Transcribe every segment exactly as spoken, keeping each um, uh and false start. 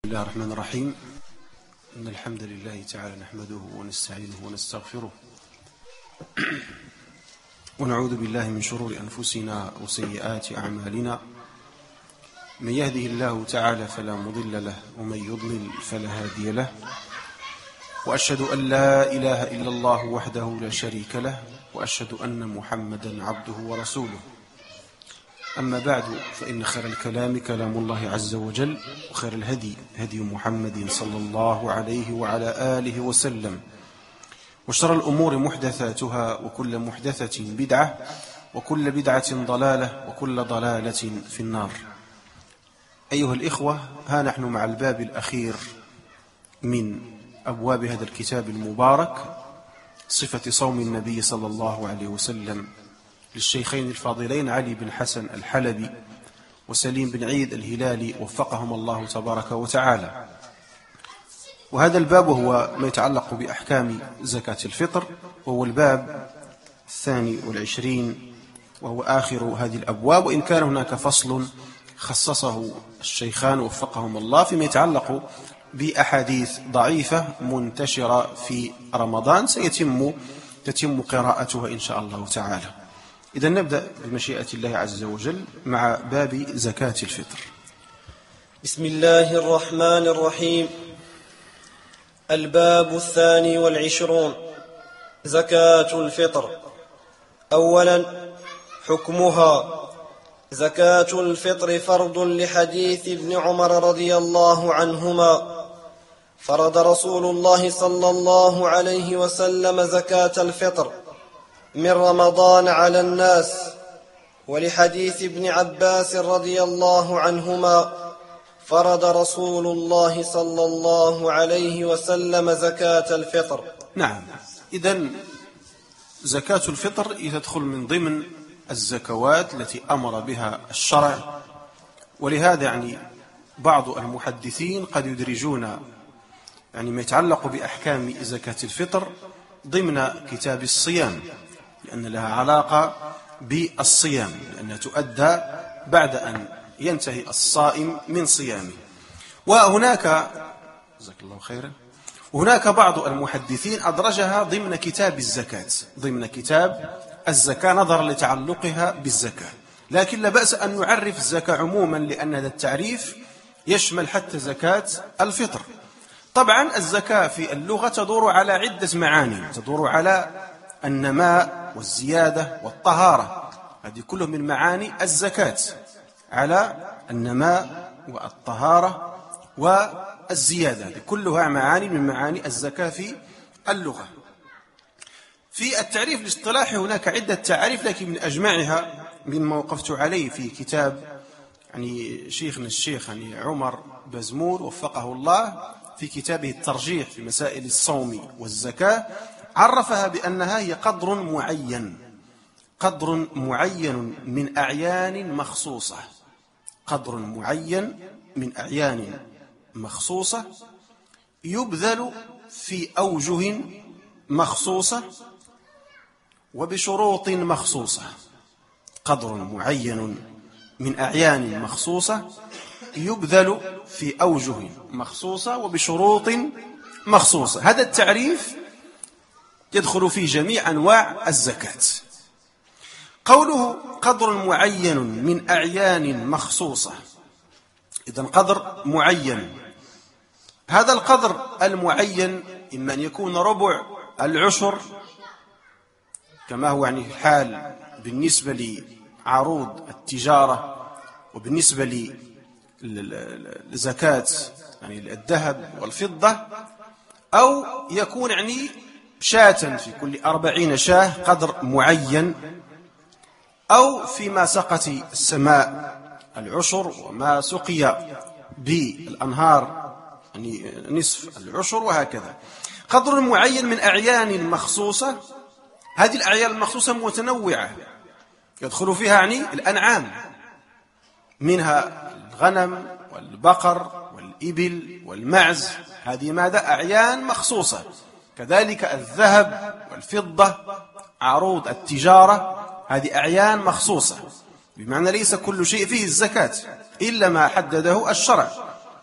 بسم الله الرحمن الرحيم. إن الحمد لله تعالى نحمده ونستعينه ونستغفره ونعوذ بالله من شرور أنفسنا وسيئات أعمالنا. من يهده الله تعالى فلا مضل له ومن يضلل فلا هادي له، وأشهد أن لا إله إلا الله وحده لا شريك له، وأشهد أن محمدا عبده ورسوله. أما بعد، فإن خير الكلام كلام الله عز وجل، وخير الهدي هدي محمد صلى الله عليه وعلى آله وسلم، وشر الأمور محدثاتها، وكل محدثة بدعة، وكل بدعة ضلالة، وكل ضلالة في النار. أيها الإخوة، ها نحن مع الباب الأخير من أبواب هذا الكتاب المبارك، صفة صوم النبي صلى الله عليه وسلم، للشيخين الفاضلين علي بن حسن الحلبي وسليم بن عيد الهلالي وفقهم الله تبارك وتعالى. وهذا الباب هو ما يتعلق بأحكام زكاة الفطر، وهو الباب الثاني والعشرين، وهو آخر هذه الأبواب، وإن كان هناك فصل خصصه الشيخان وفقهم الله فيما يتعلق بأحاديث ضعيفة منتشرة في رمضان سيتم تتم قراءتها إن شاء الله تعالى. إذا نبدأ بمشيئة الله عز وجل مع باب زكاة الفطر. بسم الله الرحمن الرحيم. الباب الثاني والعشرون، زكاة الفطر. أولا، حكمها. زكاة الفطر فرض لحديث ابن عمر رضي الله عنهما: فرض رسول الله صلى الله عليه وسلم زكاة الفطر من رمضان على الناس. ولحديث ابن عباس رضي الله عنهما: فرض رسول الله صلى الله عليه وسلم زكاة الفطر. نعم، إذن زكاة الفطر تدخل من ضمن الزكوات التي أمر بها الشرع، ولهذا يعني بعض المحدثين قد يدرجون يعني ما يتعلق بأحكام زكاة الفطر ضمن كتاب الصيام، لأن لها علاقة بالصيام، لأنها تؤدى بعد أن ينتهي الصائم من صيامه. وهناك جزاك الله خيرا وهناك بعض المحدثين أدرجها ضمن كتاب الزكاة ضمن كتاب الزكاة نظرا لتعلقها بالزكاة، لكن لا بأس أن نعرف الزكاة عموما، لأن هذا التعريف يشمل حتى زكاة الفطر. طبعا الزكاة في اللغة تدور على عدة معاني، تدور على النماء والزيادة والطهارة، هذه كلها من معاني الزكاة، على النماء والطهارة والزيادة، هذه كلها معاني من معاني الزكاة في اللغة. في التعريف الاصطلاحي هناك عدة تعريف، لكن من أجمعها مما وقفت عليه في كتاب يعني شيخنا الشيخ يعني عمر بزمور وفقه الله في كتابه الترجيح في مسائل الصوم والزكاة، عرفها بأنها هي قدر معين قدر معين من أعيان مخصوصة قدر معين من أعيان مخصوصة يبذل في أوجه مخصوصة وبشروط مخصوصة. قدر معين من أعيان مخصوصة يبذل في أوجه مخصوصة وبشروط مخصوصة. هذا التعريف يدخل في جميع أنواع الزكاة. قوله قدر معين من أعيان مخصوصة، إذن قدر معين، هذا القدر المعين إما أن يكون ربع العشر كما هو يعني الحال بالنسبة لعروض التجارة، وبالنسبة لزكاة يعني الذهب والفضة، أو يكون يعني شاة في كل أربعين شاة قدر معين، أو فيما سقت السماء العشر، وما سقي بالأنهار يعني نصف العشر، وهكذا. قدر معين من أعيان مخصوصة، هذه الأعيان المخصوصة متنوعة يدخل فيها يعني الأنعام، منها الغنم والبقر والإبل والمعز، هذه ماذا؟ أعيان مخصوصة. كذلك الذهب والفضة، عروض التجارة، هذه أعيان مخصوصة، بمعنى ليس كل شيء فيه الزكاة إلا ما حدده الشرع.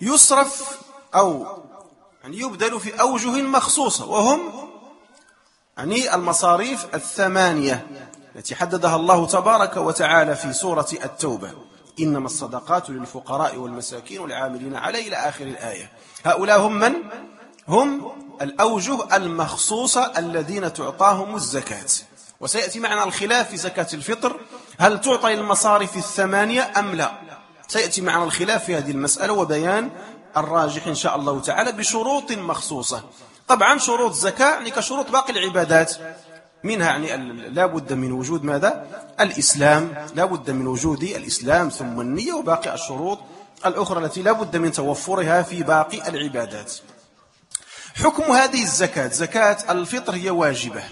يصرف أو يعني يبذل في أوجه مخصوصة، وهم يعني المصاريف الثمانية التي حددها الله تبارك وتعالى في سورة التوبة: إنما الصدقات للفقراء والمساكين والعاملين عليه إلى آخر الآية. هؤلاء هم من؟ هم الأوجه المخصوصة الذين تعطاهم الزكاة. وسيأتي معنا الخلاف في زكاة الفطر، هل تعطى للمصارف الثمانية أم لا؟ سيأتي معنا الخلاف في هذه المسألة وبيان الراجح إن شاء الله تعالى بشروط مخصوصة. طبعا شروط الزكاة يعني كشروط باقي العبادات، منها يعني لا بد من وجود ماذا؟ الإسلام، لا بد من وجود الإسلام ثم النية وباقي الشروط الأخرى التي لا بد من توفرها في باقي العبادات. حكم هذه الزكاة، زكاة الفطر هي واجبة،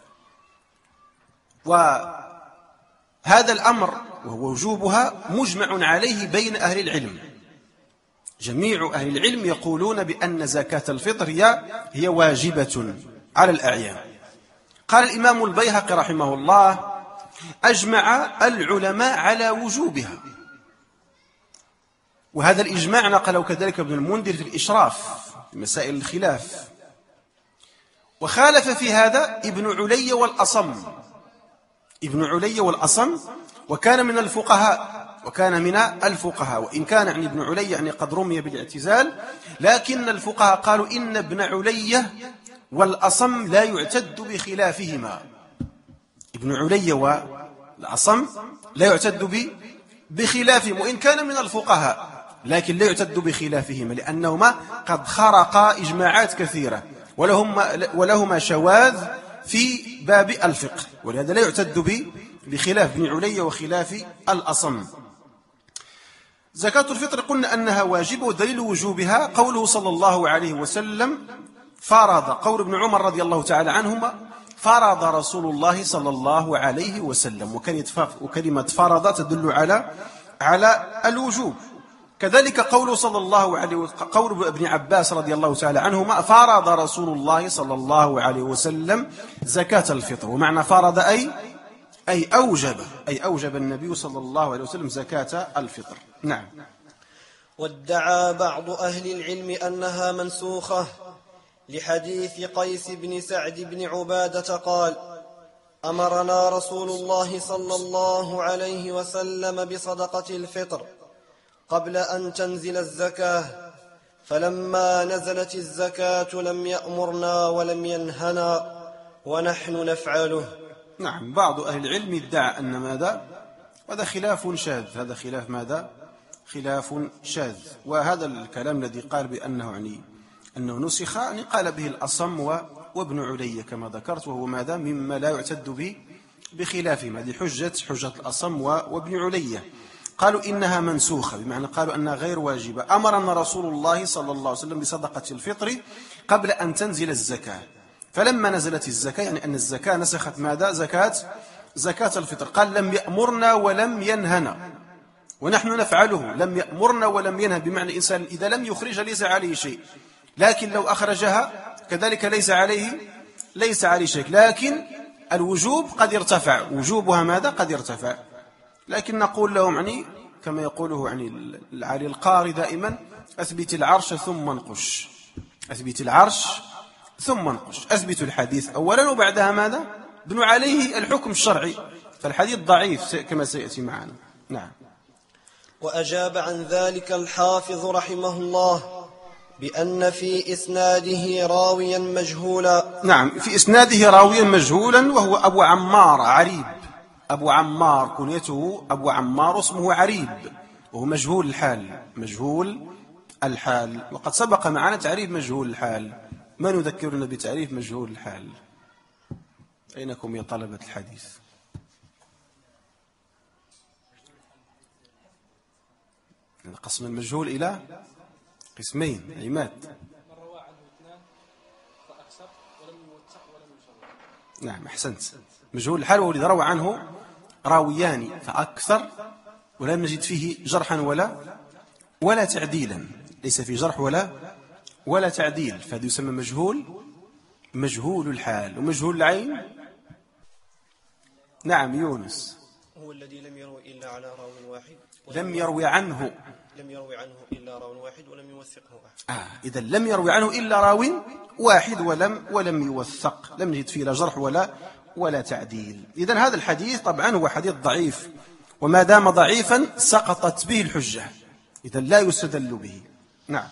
وهذا الأمر وهو وجوبها مجمع عليه بين أهل العلم. جميع أهل العلم يقولون بأن زكاة الفطر هي هي واجبة على الأعيان. قال الإمام البيهقي رحمه الله: أجمع العلماء على وجوبها، وهذا الإجماع نقله كذلك ابن المنذر في الإشراف في مسائل الخلاف. وخالف في هذا ابن علي والأصم، ابن علي والأصم وكان من الفقهاء، وكان من الفقهاء وإن كان يعني ابن علي يعني قد رمي بالاعتزال، لكن الفقهاء قالوا إن ابن علي والأصم لا يعتد بخلافهما. ابن علي والأصم لا يعتد بخلافهم، وإن كان من الفقهاء لكن لا يعتد بخلافهما، لأنهما قد خرقا إجماعات كثيرة ولهما, ولهما شواذ في باب الفقه، ولهذا لا يعتد بخلاف ابن علي وخلاف الأصم. زكاة الفطر قلنا أنها واجبة، ودليل وجوبها قوله صلى الله عليه وسلم: فرض، قول ابن عمر رضي الله تعالى عنهما: فرض رسول الله صلى الله عليه وسلم. وكلمة فرض تدل على على الوجوب. كذلك قوله صلى الله عليه وسلم، قول ابن عباس رضي الله تعالى عنهما: فرض رسول الله صلى الله عليه وسلم زكاة الفطر. ومعنى فرض أي أي أوجب أي أوجب النبي صلى الله عليه وسلم زكاة الفطر. نعم. وادعى بعض أهل العلم أنها منسوخة لحديث قيس بن سعد بن عبادة قال: أمرنا رسول الله صلى الله عليه وسلم بصدقة الفطر قبل أن تنزل الزكاة، فلما نزلت الزكاة لم يأمرنا ولم ينهنا ونحن نفعله. نعم. بعض أهل العلم ادعى أن ماذا؟ هذا خلاف شاذ، هذا خلاف ماذا؟ خلاف شاذ. وهذا الكلام الذي قال بأنه يعني أنه نسخ يعني قال به الأصم وابن علي كما ذكرت، وهو ماذا؟ مما لا يعتد به بخلافهم. هذه حجة حجة الأصم وابن علي. قالوا إنها منسوخة، بمعنى قالوا أنها غير واجبة. أمرنا رسول الله صلى الله عليه وسلم بصدقة الفطر قبل أن تنزل الزكاة، فلما نزلت الزكاة يعني أن الزكاة نسخت ماذا؟ زكاة زكاة الفطر. قال: لم يأمرنا ولم ينهنا ونحن نفعله. لم يأمرنا ولم ينهى، بمعنى الإنسان إذا لم يخرج ليس عليه شيء، لكن لو أخرجها كذلك ليس عليه ليس عليه شيء، لكن الوجوب قد يرتفع، وجوبها ماذا؟ قد يرتفع. لكن نقول لهم يعني كما يقوله يعني العالي القاري دائما: أثبت العرش ثم انقش، أثبت العرش ثم انقش. أثبت الحديث أولا وبعدها ماذا؟ بنوا عليه الحكم الشرعي، فالحديث ضعيف كما سيأتي معنا. نعم. وأجاب عن ذلك الحافظ رحمه الله بأن في إسناده راويا مجهولا. نعم، في إسناده راويا مجهولا وهو أبو عمار عريب. أبو عمار كنيته أبو عمار، اسمه عريب، وهو مجهول الحال، مجهول الحال. وقد سبق معنا تعريف مجهول الحال. من يذكرنا بتعريف مجهول الحال؟ أينكم يا طلبة الحديث؟ قسم المجهول إلى قسمين عماد. نعم أحسنت. مجهول الحال هو الذي روى عنه راويان فأكثر ولم نجد فيه جرحا ولا ولا تعديلا، ليس فيه جرح ولا ولا تعديل، فهذا يسمى مجهول مجهول الحال. ومجهول العين نعم يونس. هو الذي لم يروي إلا على راو واحد لم يروي عنه لم يروي عنه إلا راو واحد ولم يوثقه أحد. آه إذا لم يروي عنه إلا راو واحد ولم ولم يوثق، لم نجد فيه لا جرح ولا ولا تعديل. إذن هذا الحديث طبعا هو حديث ضعيف، وما دام ضعيفا سقطت به الحجة، إذن لا يستدل به. نعم.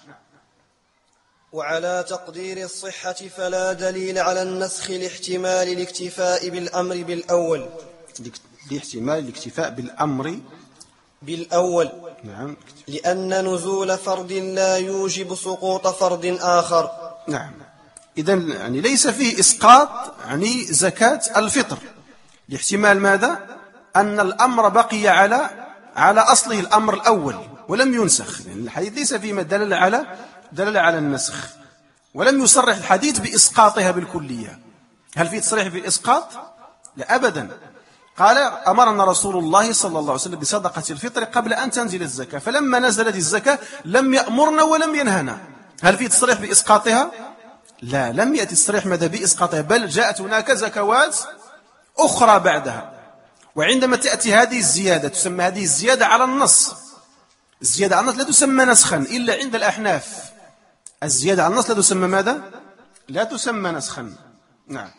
وعلى تقدير الصحة فلا دليل على النسخ لاحتمال الاكتفاء بالأمر بالأول لاحتمال الاكتفاء بالأمر بالأول نعم. لأن نزول فرد لا يوجب سقوط فرد آخر. نعم. إذن يعني ليس فيه إسقاط يعني زكاة الفطر، لاحتمال ماذا؟ أن الأمر بقي على على أصله الأمر الأول ولم ينسخ، يعني الحديث ليس فيه دلالة على دلالة على النسخ، ولم يصرح الحديث بإسقاطها بالكلية. هل فيه تصريح بالإسقاط؟ لا أبدا. قال أمرنا رسول الله صلى الله عليه وسلم بصدقة الفطر قبل أن تنزل الزكاة، فلما نزلت الزكاة لم يأمرنا ولم ينهنا. هل فيه تصريح بإسقاطها؟ لا، لم يأتي تصريح ماذا بإسقاطها، بل جاءت هناك زكوات أخرى بعدها. وعندما تأتي هذه الزيادة تسمى هذه الزيادة على النص. الزيادة على النص لا تسمى نسخا إلا عند الأحناف. الزيادة على النص لا تسمى ماذا؟ لا تسمى نسخا. نعم.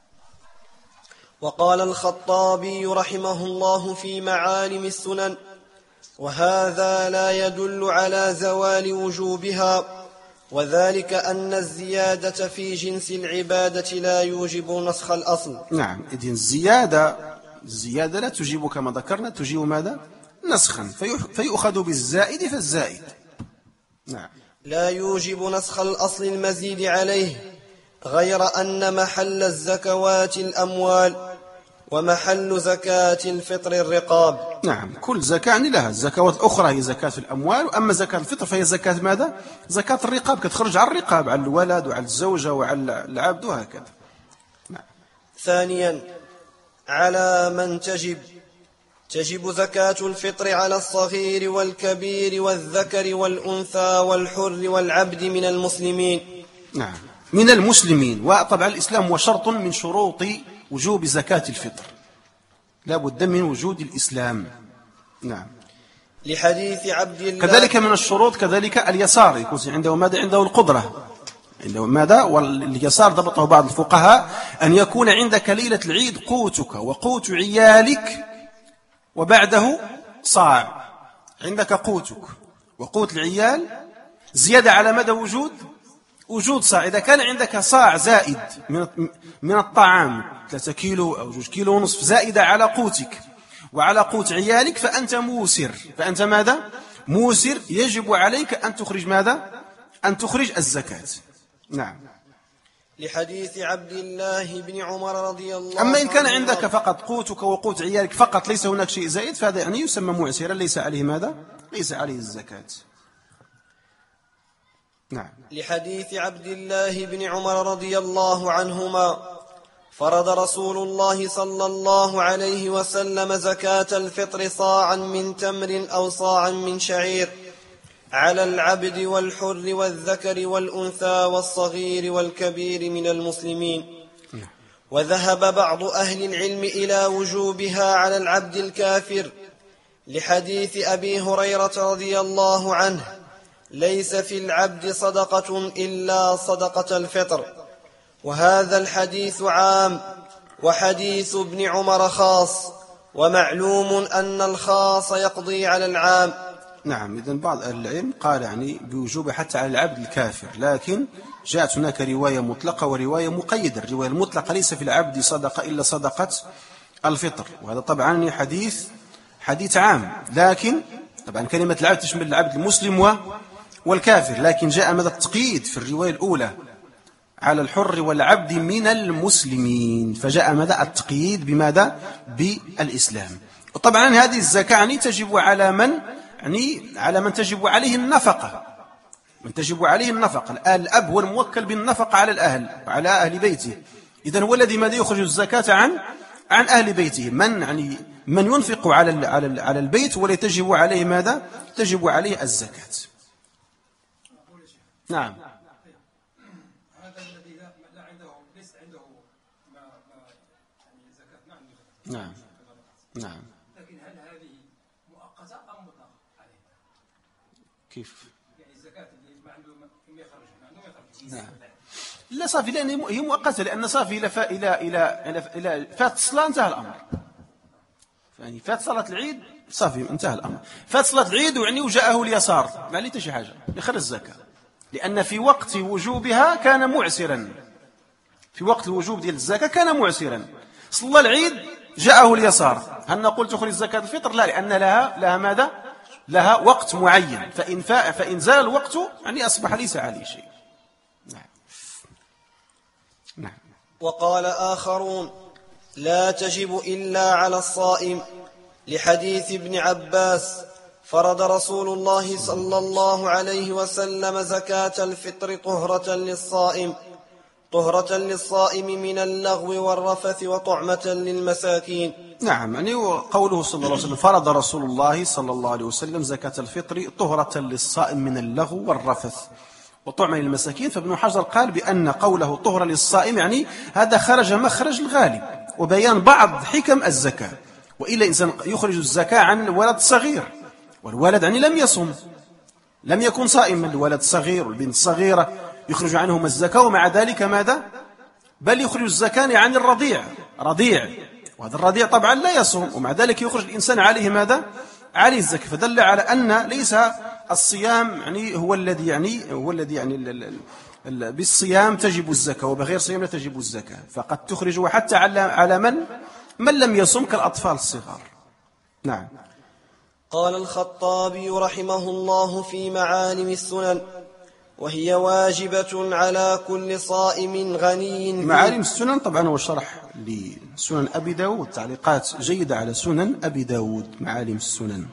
وقال الخطابي رحمه الله في معالم السنن: وهذا لا يدل على زوال وجوبها، وذلك أن الزيادة في جنس العبادة لا يوجب نسخ الأصل. نعم. إذن الزيادة الزيادة لا تجيب كما ذكرنا، تجيب ماذا؟ نسخا، فيؤخذ بالزائد فالزائد. نعم. لا يوجب نسخ الأصل المزيد عليه، غير أن محل الزكوات الأموال ومحل زكاة الفطر الرقاب. نعم. كل زكاة يعني لها الزكوات الأخرى هي زكاة الأموال، وأما زكاة الفطر فهي زكاة ماذا؟ زكاة الرقاب، كتخرج على الرقاب، على الولد وعلى الزوجة وعلى العبد وهكذا. نعم. ثانيا، على من تجب تجب زكاة الفطر على الصغير والكبير والذكر والأنثى والحر والعبد من المسلمين. نعم، من المسلمين. وطبعا الإسلام هو شرط من شروط وجوب زكاة الفطر، لا بد من وجود الإسلام. نعم. لحديث عبد الله كذلك من الشروط كذلك اليسار، يكون عنده ماذا؟ عنده القدرة، عنده ماذا؟ واليسار ضبطه بعض الفقهاء أن يكون عندك ليلة العيد قوتك وقوت عيالك وبعده صاع. عندك قوتك وقوت العيال زيادة على مدى وجود وجود صاع. إذا كان عندك صاع زائد من من الطعام ثلاثة كيلو أو جوج كيلو ونصف زائدة على قوتك وعلى قوت عيالك فأنت موسر. فأنت ماذا؟ موسر، يجب عليك أن تخرج ماذا؟ أن تخرج الزكاة. نعم. لحديث عبد الله بن عمر رضي الله عنه. أما إن كان عندك فقط قوتك وقوت عيالك فقط، ليس هناك شيء زائد، فهذا يعني يسمى معسرا، ليس عليه ماذا؟ ليس عليه الزكاة. نعم. لحديث عبد الله بن عمر رضي الله عنهما: فرض رسول الله صلى الله عليه وسلم زكاة الفطر صاعا من تمر أو صاعا من شعير على العبد والحر والذكر والأنثى والصغير والكبير من المسلمين. وذهب بعض أهل العلم إلى وجوبها على العبد الكافر لحديث أبي هريرة رضي الله عنه: ليس في العبد صدقة إلا صدقة الفطر. وهذا الحديث عام، وحديث ابن عمر خاص، ومعلوم أن الخاص يقضي على العام. نعم. إذن بعض أهل العلم قال يعني بوجوب حتى على العبد الكافر، لكن جاءت هناك رواية مطلقة ورواية مقيدة. الرواية المطلقة ليس في العبد صدقة إلا صدقة الفطر، وهذا طبعا حديث حديث عام، لكن طبعا كلمة العبد تشمل العبد المسلم والكافر، لكن جاء ماذا؟ التقييد في الرواية الأولى على الحر والعبد من المسلمين، فجاء ماذا؟ التقييد بماذا؟ بالإسلام. وطبعا هذه الزكاة يعني تجب على من يعني على من تجب عليه النفقة، من تجب عليه النفقة. الأب هو الموكل بالنفقة على الأهل وعلى أهل بيته، إذن هو الذي ماذا؟ يخرج الزكاة عن عن أهل بيته. من يعني من ينفق على على على البيت ولا تجب عليه ماذا؟ تجب عليه الزكاة. نعم. هذا الذي لا عنده ليس عنده ما يعني زكاة، نعم. نعم. لكن لكن هل هذه مؤقتة أم مطلقة عليها؟ كيف؟ يعني الزكاة اللي ما عنده ما يخرج ما عنده ما يخرج. نعم. لا صافي، لأن هي مؤقتة، لأن صافي إلى إلى إلى إلى فات الصلاة انتهى الأمر. يعني فات صلاة العيد صافي انتهى الأمر. فات صلاة العيد وعني وجاءه اليسار ما عليه حتى شي حاجة يخرج الزكاة، لأن في وقت وجوبها كان معسرا. في وقت الوجوب ديال الزكاة كان معسرا. صلى العيد جاءه اليسار، هل نقول تخرج زكاة الفطر؟ لا، لأن لها لها ماذا؟ لها وقت معين، فإن فاء فإن زال الوقت يعني أصبح ليس عليه شيء. نعم. نعم. وقال آخرون: لا تجب إلا على الصائم، لحديث ابن عباس: فرض رسول الله صلى الله عليه وسلم زكاة الفطر طهرة للصائم طهرة للصائم من اللغو والرفث وطعمة للمساكين. نعم، يعني قوله صلى الله عليه وسلم فرض رسول الله صلى الله عليه وسلم زكاة الفطر طهرة للصائم من اللغو والرفث وطعمة للمساكين. فابن حجر قال بأن قوله طهرة للصائم يعني هذا خرج مخرج الغالب وبيان بعض حكم الزكاة. وإلا إنسان يخرج الزكاة عن الولد الصغير، والولد يعني لم يصم، لم يكن صائما، الولد الصغير والبنت الصغيرة يخرج عنهم الزكاة، ومع ذلك ماذا؟ بل يخرج الزكاة عن الرضيع رضيع، وهذا الرضيع طبعا لا يصوم، ومع ذلك يخرج الإنسان عليه ماذا؟ عليه الزكاة. فدل على أن ليس الصيام يعني هو الذي يعني هو الذي يعني ال ال ال بالصيام تجب الزكاة، وبغير صيام لا تجب الزكاة، فقد تخرج حتى على على من من لم يصم كالأطفال الصغار. نعم. قال الخطابي رحمه الله في معالم السنن: وهي واجبة على كل صائم غني. معالم السنن طبعا هو شرح لسنن أبي داود، تعليقات جيدة على سنن أبي داود، معالم السنن.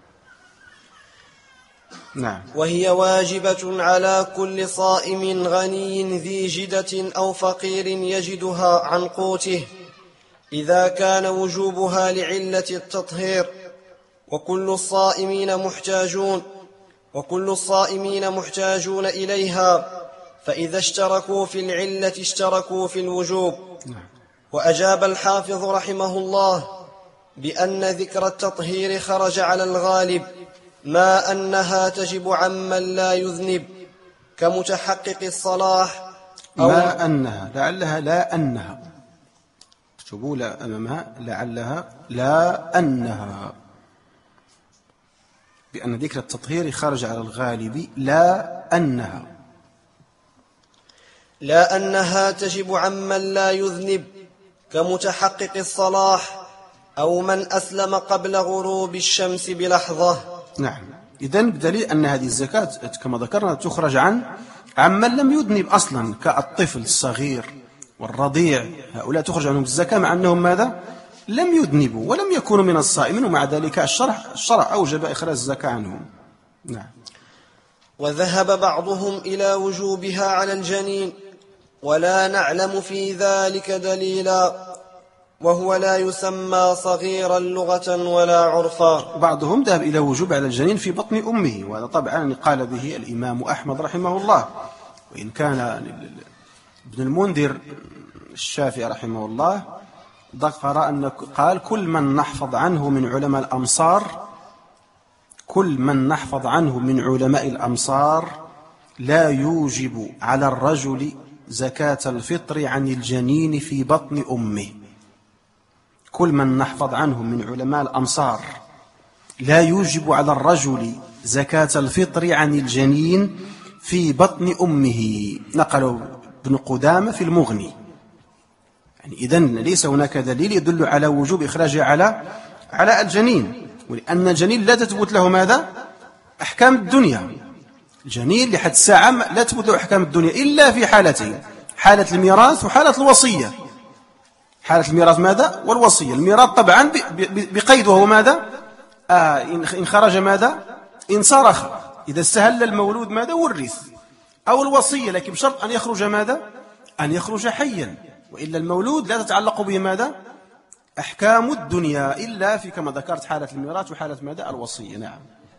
نعم. وهي واجبة على كل صائم غني ذي جدة أو فقير يجدها عن قوته، إذا كان وجوبها لعلة التطهير، وكل الصائمين محتاجون وكل الصائمين محتاجون إليها، فإذا اشتركوا في العلة اشتركوا في الوجوب. وأجاب الحافظ رحمه الله بأن ذكر التطهير خرج على الغالب، ما أنها تجب عمن لا يذنب كمتحقق الصلاح، أو ما أنها لعلها لا أنها اكتبوا لا أمامها لعلها لا أنها، بأن ذكر التطهير خرج على الغالب لا أنها لا أنها تجب عمن لا يذنب كمتحقق الصلاح أو من أسلم قبل غروب الشمس بلحظة. نعم. إذن بدليل أن هذه الزكاة كما ذكرنا تخرج عن عمن لم يذنب أصلا كالطفل الصغير والرضيع، هؤلاء تخرج عنهم الزكاة مع أنهم ماذا؟ لم يذنبوا ولم يكونوا من الصائمين، ومع ذلك الشرع الشرع أوجب إخراج الزكاة عنهم. نعم. وذهب بعضهم إلى وجوبها على الجنين، ولا نعلم في ذلك دليلا، وهو لا يسمى صغيرا لغة ولا عرفا. بعضهم ذهب إلى وجوب على الجنين في بطن أمه، وهذا طبعا قال به الإمام أحمد رحمه الله، وإن كان ابن المنذر الشافعي رحمه الله ذكر أن قال كل من نحفظ عنه من علماء الأمصار كل من نحفظ عنه من علماء الأمصار لا يوجب على الرجل زكاة الفطر عن الجنين في بطن أمه. كل من نحفظ عنه من علماء الأمصار لا يوجب على الرجل زكاة الفطر عن الجنين في بطن أمه، نقله ابن قدامة في المغني. يعني إذن ليس هناك دليل يدل على وجوب إخراجه على على الجنين، ولأن الجنين لا تثبت له ماذا؟ أحكام الدنيا. الجنين لحد الساعة لا تثبت له أحكام الدنيا إلا في حالتين: حالة الميراث وحالة الوصية. حالة الميراث ماذا؟ والوصية. الميراث طبعا بقيد، وهو ماذا؟ آه إن خرج ماذا؟ إن صرخ، إذا استهل المولود ماذا؟ ورث. أو الوصية، لكن بشرط أن يخرج ماذا؟ أن يخرج حيا، وإلا المولود لا تتعلق به ماذا؟ أحكام الدنيا، إلا في كما ذكرت حالة الميراث وحالة ماذا؟ الوصية. نعم.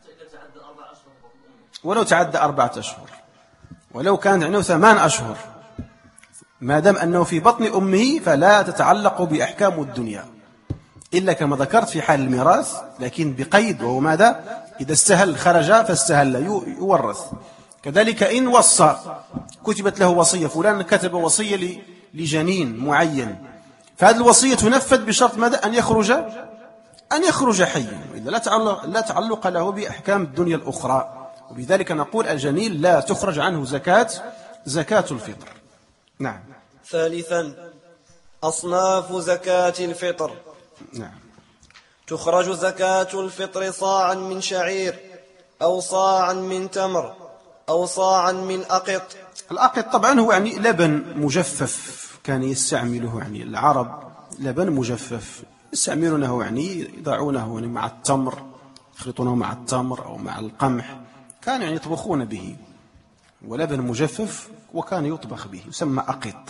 ولو تعدى أربعة أشهر، ولو كان عنده ثمان أشهر، ما دام أنه في بطن أمه فلا تتعلق بأحكام الدنيا. إلا كما ذكرت في حال الميراث، لكن بقيد، وهو ماذا؟ إذا استهل خرج فاستهل يورث. كذلك إن وصى، كتبت له وصية، فلان كتب وصية لجنين معين، فهذه الوصية تنفذ بشرط ماذا؟ أن يخرج أن يخرج حيا، وإذا لا تعلق, لا تعلق له بأحكام الدنيا الأخرى. وبذلك نقول الجنين لا تخرج عنه زكاة زكاة الفطر. نعم. ثالثا أصناف زكاة الفطر. نعم. تخرج زكاة الفطر صاعا من شعير، أو صاعا من تمر، أو صاعا من أقط. الأقط طبعا هو يعني لبن مجفف، كان يستعمله يعني العرب، لبن مجفف يستعملونه، يعني يضعونه يعني مع التمر، يخلطونه مع التمر أو مع القمح، كانوا يعني يطبخون به، ولبن مجفف وكان يطبخ به، يسمى أقط.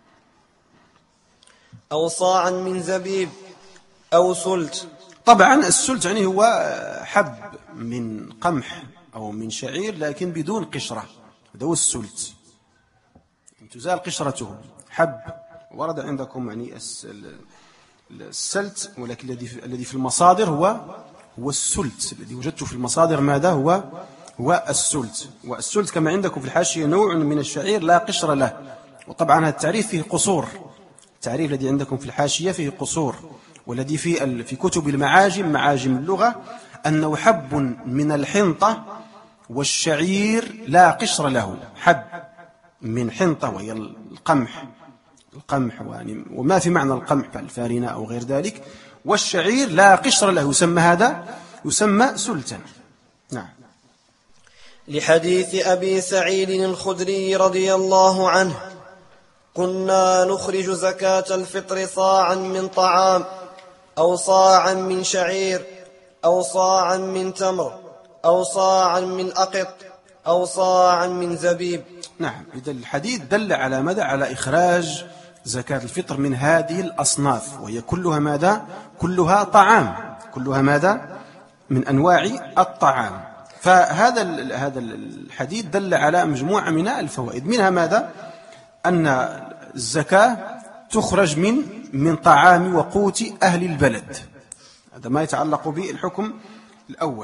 أو صاعا من زبيب أو سلت. طبعا السلت يعني هو حب من قمح أو من شعير لكن بدون قشرة، هذا هو السلت، تزال قشرته، حب. ورد عندكم يعني السلت، ولكن الذي الذي في المصادر هو هو السلت، الذي وجدته في المصادر ماذا هو هو السلت. والسلت كما عندكم في الحاشية نوع من الشعير لا قشر له، وطبعا هذا التعريف فيه قصور، التعريف الذي عندكم في الحاشية فيه قصور، والذي في في كتب المعاجم، معاجم اللغة، أنه حب من الحنطة والشعير لا قشر له، حب من حنطة وهي القمح، القمح يعني وما في معنى القمح الفارنة أو غير ذلك، والشعير لا قشر له، يسمى هذا يسمى سلتا. نعم. لحديث أبي سعيد الخدري رضي الله عنه: كنا نخرج زكاة الفطر صاعا من طعام، أو صاعا من شعير، أو صاعا من تمر، أو صاعا من أقط، أو صاعا من زبيب. نعم. إذا الحديث دل على ماذا؟ على إخراج زكاة الفطر من هذه الأصناف، وهي كلها ماذا؟ كلها طعام، كلها ماذا؟ من أنواع الطعام. فهذا هذا الحديث دل على مجموعة من الفوائد، منها ماذا؟ أن الزكاة تخرج من من طعام وقوت أهل البلد، هذا ما يتعلق بالحكم الأول.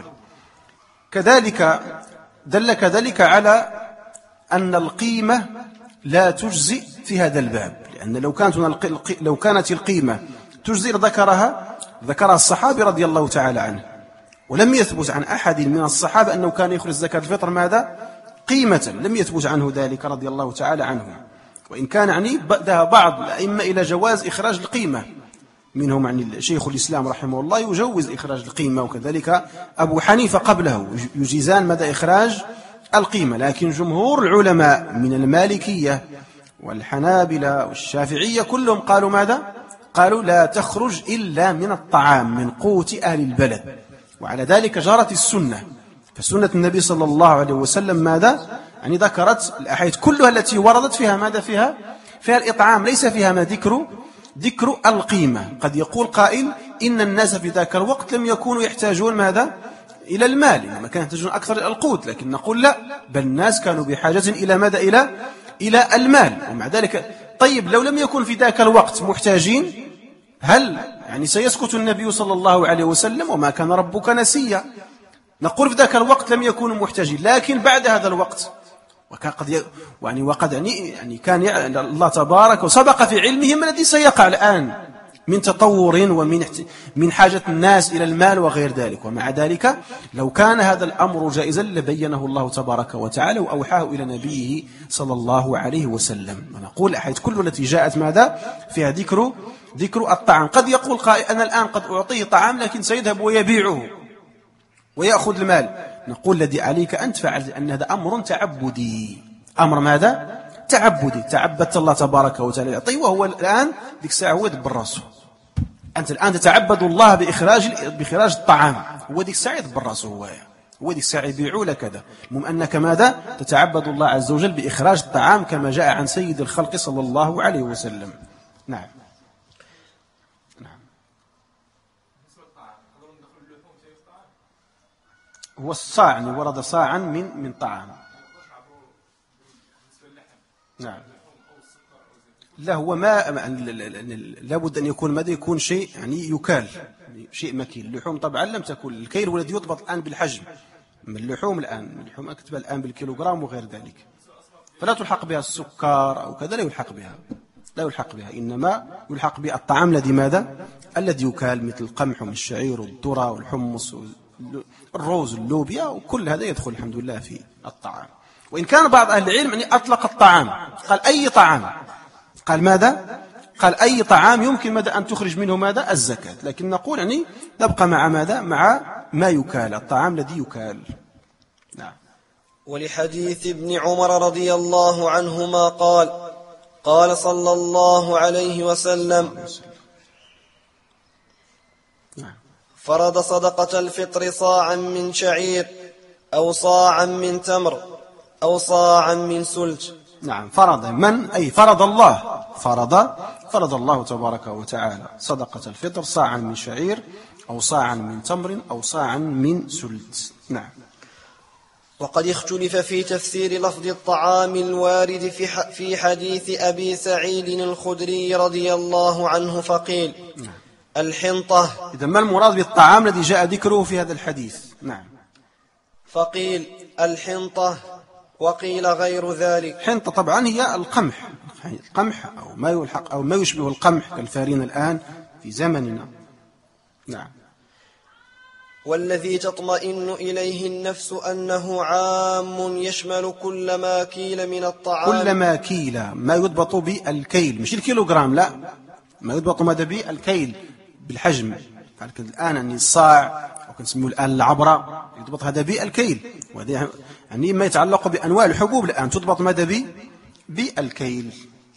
كذلك دل كذلك على أن القيمة لا تجزئ في هذا الباب، لأن لو كانت لو كانت القيمة تجزئ ذكرها ذكرها الصحابي رضي الله تعالى عنه، ولم يثبت عن أحد من الصحابة أنه كان يخرج زكاة الفطر ماذا؟ قيمة، لم يثبت عنه ذلك رضي الله تعالى عنه. وإن كان يعني ذهب بعض الأئمة إلى جواز إخراج القيمة، منهم يعني شيخ الإسلام رحمه الله يجوز إخراج القيمة، وكذلك أبو حنيفة قبله يجيزان مدى إخراج القيمة، لكن جمهور العلماء من المالكية والحنابلة والشافعية كلهم قالوا ماذا؟ قالوا لا تخرج إلا من الطعام، من قوت أهل البلد. وعلى ذلك جرت السنة، فسنة النبي صلى الله عليه وسلم ماذا؟ يعني ذكرت الأحاديث كلها التي وردت فيها ماذا؟ فيها فيها الإطعام، ليس فيها ما ذكر ذكر القيمة. قد يقول قائل إن الناس في ذاك الوقت لم يكونوا يحتاجون ماذا؟ إلى المال، إنما كانوا يحتاجون أكثر إلى القوت، لكن نقول لا، بل الناس كانوا بحاجة إلى ماذا؟ إلى إلى المال. ومع ذلك طيب لو لم يكن في ذاك الوقت محتاجين، هل يعني سيسكت النبي صلى الله عليه وسلم وما كان ربك نسيا؟ نقول في ذاك الوقت لم يكونوا محتاجين، لكن بعد هذا الوقت وكان قد ي... يعني وقد يعني يعني كان ي... الله تبارك وسبق في علمه ما الذي سيقع الآن من تطور ومن من حاجة الناس إلى المال وغير ذلك. ومع ذلك لو كان هذا الأمر جائزا لبينه الله تبارك وتعالى وأوحاه إلى نبيه صلى الله عليه وسلم. ونقول الأحاديث كل التي جاءت ماذا؟ فيها ذكر ذكر الطعام. قد يقول قائل أنا الآن قد أعطيه طعام لكن سيذهب ويبيعه ويأخذ المال. نقول الذي عليك أن تفعل، لأن هذا أمر تعبدي، أمر ماذا؟ تعبدي، تعبدت الله تبارك وتعالى يعطيه، وهو الآن ذيك الساعة هو يدبر راسه. أنت الآن تتعبد الله بإخراج بإخراج الطعام، هو ذيك الساعة يدبر راسه، هو هو ذيك الساعة يبيعوا لك كذا. المهم أنك ماذا؟ تتعبد الله عز وجل بإخراج الطعام كما جاء عن سيد الخلق صلى الله عليه وسلم. نعم. هو الصاع يعني ورد صاعا من من طعام. نعم. لا هو ما لابد أن يكون ماذا يكون شيء يعني يكال، شيء مكيل. اللحوم طبعا لم تكن الكيل والذي يضبط الآن بالحجم من اللحوم، الآن اللحوم أكتب الآن بالكيلوغرام وغير ذلك، فلا تلحق بها السكر أو كذا، لا يلحق بها لا يلحق بها إنما يلحق بها الطعام الذي ماذا الذي يكال، مثل القمح والشعير والذرة والحمص والروز اللوبيا، وكل هذا يدخل الحمد لله في الطعام. وإن كان بعض أهل العلم يعني أطلق الطعام، قال أي طعام، قال ماذا قال أي طعام يمكن ماذا أن تخرج منه ماذا الزكاة، لكن نقول يعني نبقى مع ماذا مع ما يكال، الطعام الذي يكال. نعم. ولحديث ابن عمر رضي الله عنهما قال قال صلى الله عليه وسلم فرض صدقة الفطر صاعا من شعير أو صاعا من تمر أو صاعا من سلج. نعم. فرض من أي فرض الله فرض فرض الله تبارك وتعالى صدقة الفطر صاعا من شعير أو صاعا من تمر أو صاعا من سلج. نعم. وقد اختلف في تفسير لفظ الطعام الوارد في في حديث أبي سعيد الخدري رضي الله عنه، فقيل نعم. الحنطة. إذا ما المراد بالطعام الذي جاء ذكره في هذا الحديث؟ نعم. فقيل الحنطة وقيل غير ذلك. حنطة طبعا هي القمح، القمح أو ما يلحق أو ما يشبه القمح كالفارين الآن في زمننا. نعم. والذي تطمئن إليه النفس أنه عام يشمل كل ما كيل من الطعام. كل ما كيل، ما يضبط بالكيل مش الكيلوغرام، لا، ما يضبط ماذا بالكيل بالحجم. الآن يعني الصاع أو كنسميه الآن العبرة يضبط هذا بالكيل، وهذا يعني ما يتعلق بأنواع الحبوب الآن تضبط ماذا بي بالكيل.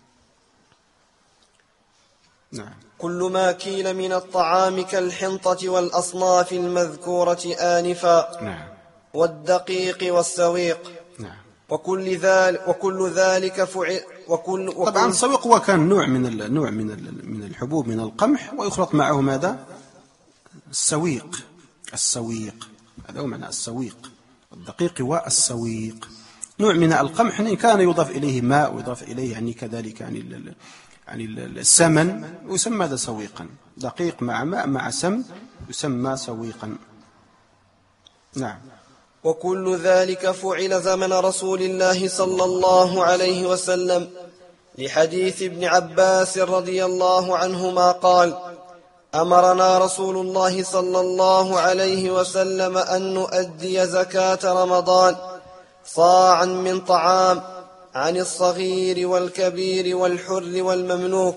نعم. كل ما كيل من الطعام كالحنطة والأصناف المذكورة آنفا. نعم. والدقيق والسويق. نعم. وكل ذلك وكل ذلك فعل وكل, وكل طبعا السويق هو كان نوع من النوع من من الحبوب من القمح، ويخلط معه ماذا السويق. السويق هذا هو معنى السويق، الدقيق والسويق نوع من القمح كان يضاف إليه ماء ويضاف إليه يعني كذلك يعني يعني السمن، ويسمى هذا سويقا. دقيق مع ماء مع سمن يسمى سويقا. نعم. وكل ذلك فعل زمن رسول الله صلى الله عليه وسلم، لحديث ابن عباس رضي الله عنهما قال أمرنا رسول الله صلى الله عليه وسلم أن نؤدي زكاة رمضان صاعا من طعام عن الصغير والكبير والحر والمملوك،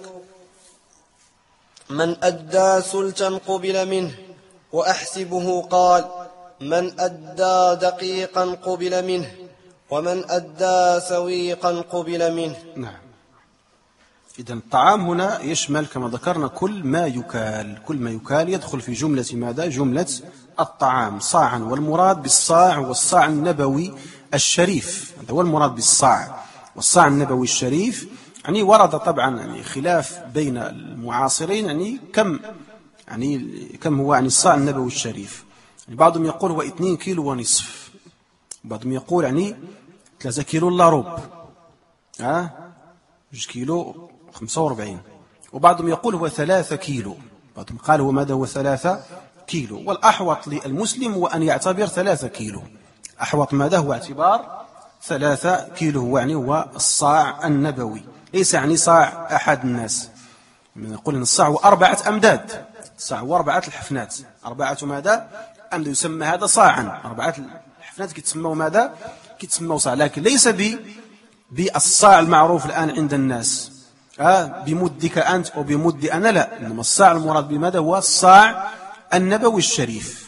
من أدى سلتا قبل منه. وأحسبه قال من أدى دقيقا قبل منه، ومن أدى سويقا قبل منه. نعم. إذن الطعام هنا يشمل كما ذكرنا كل ما يكال، كل ما يكال يدخل في جملة ماذا؟ جملة الطعام صاعا، والمراد بالصاع والصاع النبوي الشريف، هذا هو المراد بالصاع والصاع النبوي الشريف. يعني ورد طبعا يعني خلاف بين المعاصرين يعني كم يعني كم هو يعني الصاع النبوي الشريف. يعني بعضهم يقول هو اثنين كيلو ونصف، بعضهم يقول يعني ثلاثة كيلو الا ربع، ها جوج كيلو خمسة وأربعين، وبعضهم يقول هو ثلاثة كيلو، بعضهم قال هو ماذا هو ثلاثة كيلو. والأحوط للمسلم هو أن يعتبر ثلاثة كيلو، أحوط ماذا هو اعتبار ثلاثة كيلو، هو يعني هو الصاع النبوي، ليس يعني صاع أحد الناس. نقول أن الصاع هو أربعة أمداد، الصاع هو أربعة الحفنات، أربعة ماذا أمداد، يسمى هذا صاعا، أربعة الحفنات كتسموا ماذا كتسموا صاع، لكن ليس ب بالصاع المعروف الآن عند الناس آه بمدك أنت أو بمد أنا، لا، إنما الصاع المراد بماذا هو الصاع النبوي الشريف.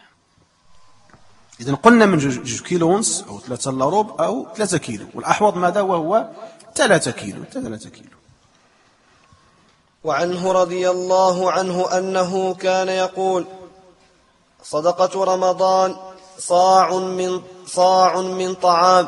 إذن قلنا من جوج كيلو ونص أو ثلاثة إلا ربع أو ثلاثة كيلو، والأحوط ماذا وهو ثلاثة كيلو ثلاثة كيلو. وعنه رضي الله عنه أنه كان يقول صدقة رمضان صاع من صاع من طعام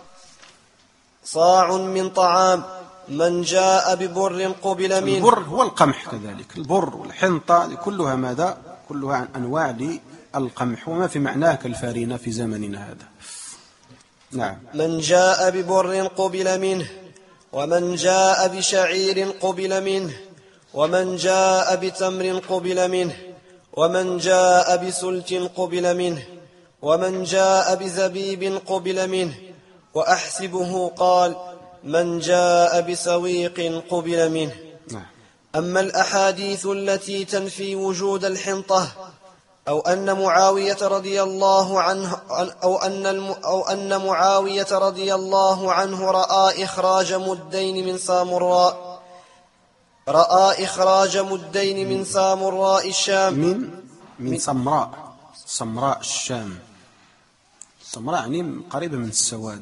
صاع من طعام من جاء ببر قبل منه. البر هو القمح كذلك، البر والحنطة كلها ماذا كلها أنواع للقمح وما في معناه كالفارينة في زمننا هذا. نعم. من جاء ببر قبل منه ومن جاء بشعير قبل منه، ومن جاء بتمر قبل منه، ومن جاء بسلت قبل منه، ومن جاء بزبيب قبل منه. وأحسبه قال: من جاء بسويق قبل منه. أما الأحاديث التي تنفي وجود الحنطة، أو أن معاوية رضي الله عنه أو أن أو أن معاوية رضي الله عنه رأى إخراج مدين من سامراء رأى إخراج مدين من سامراء الشام من من سمراء سمراء الشام. سمراء يعني قريبة من السواد.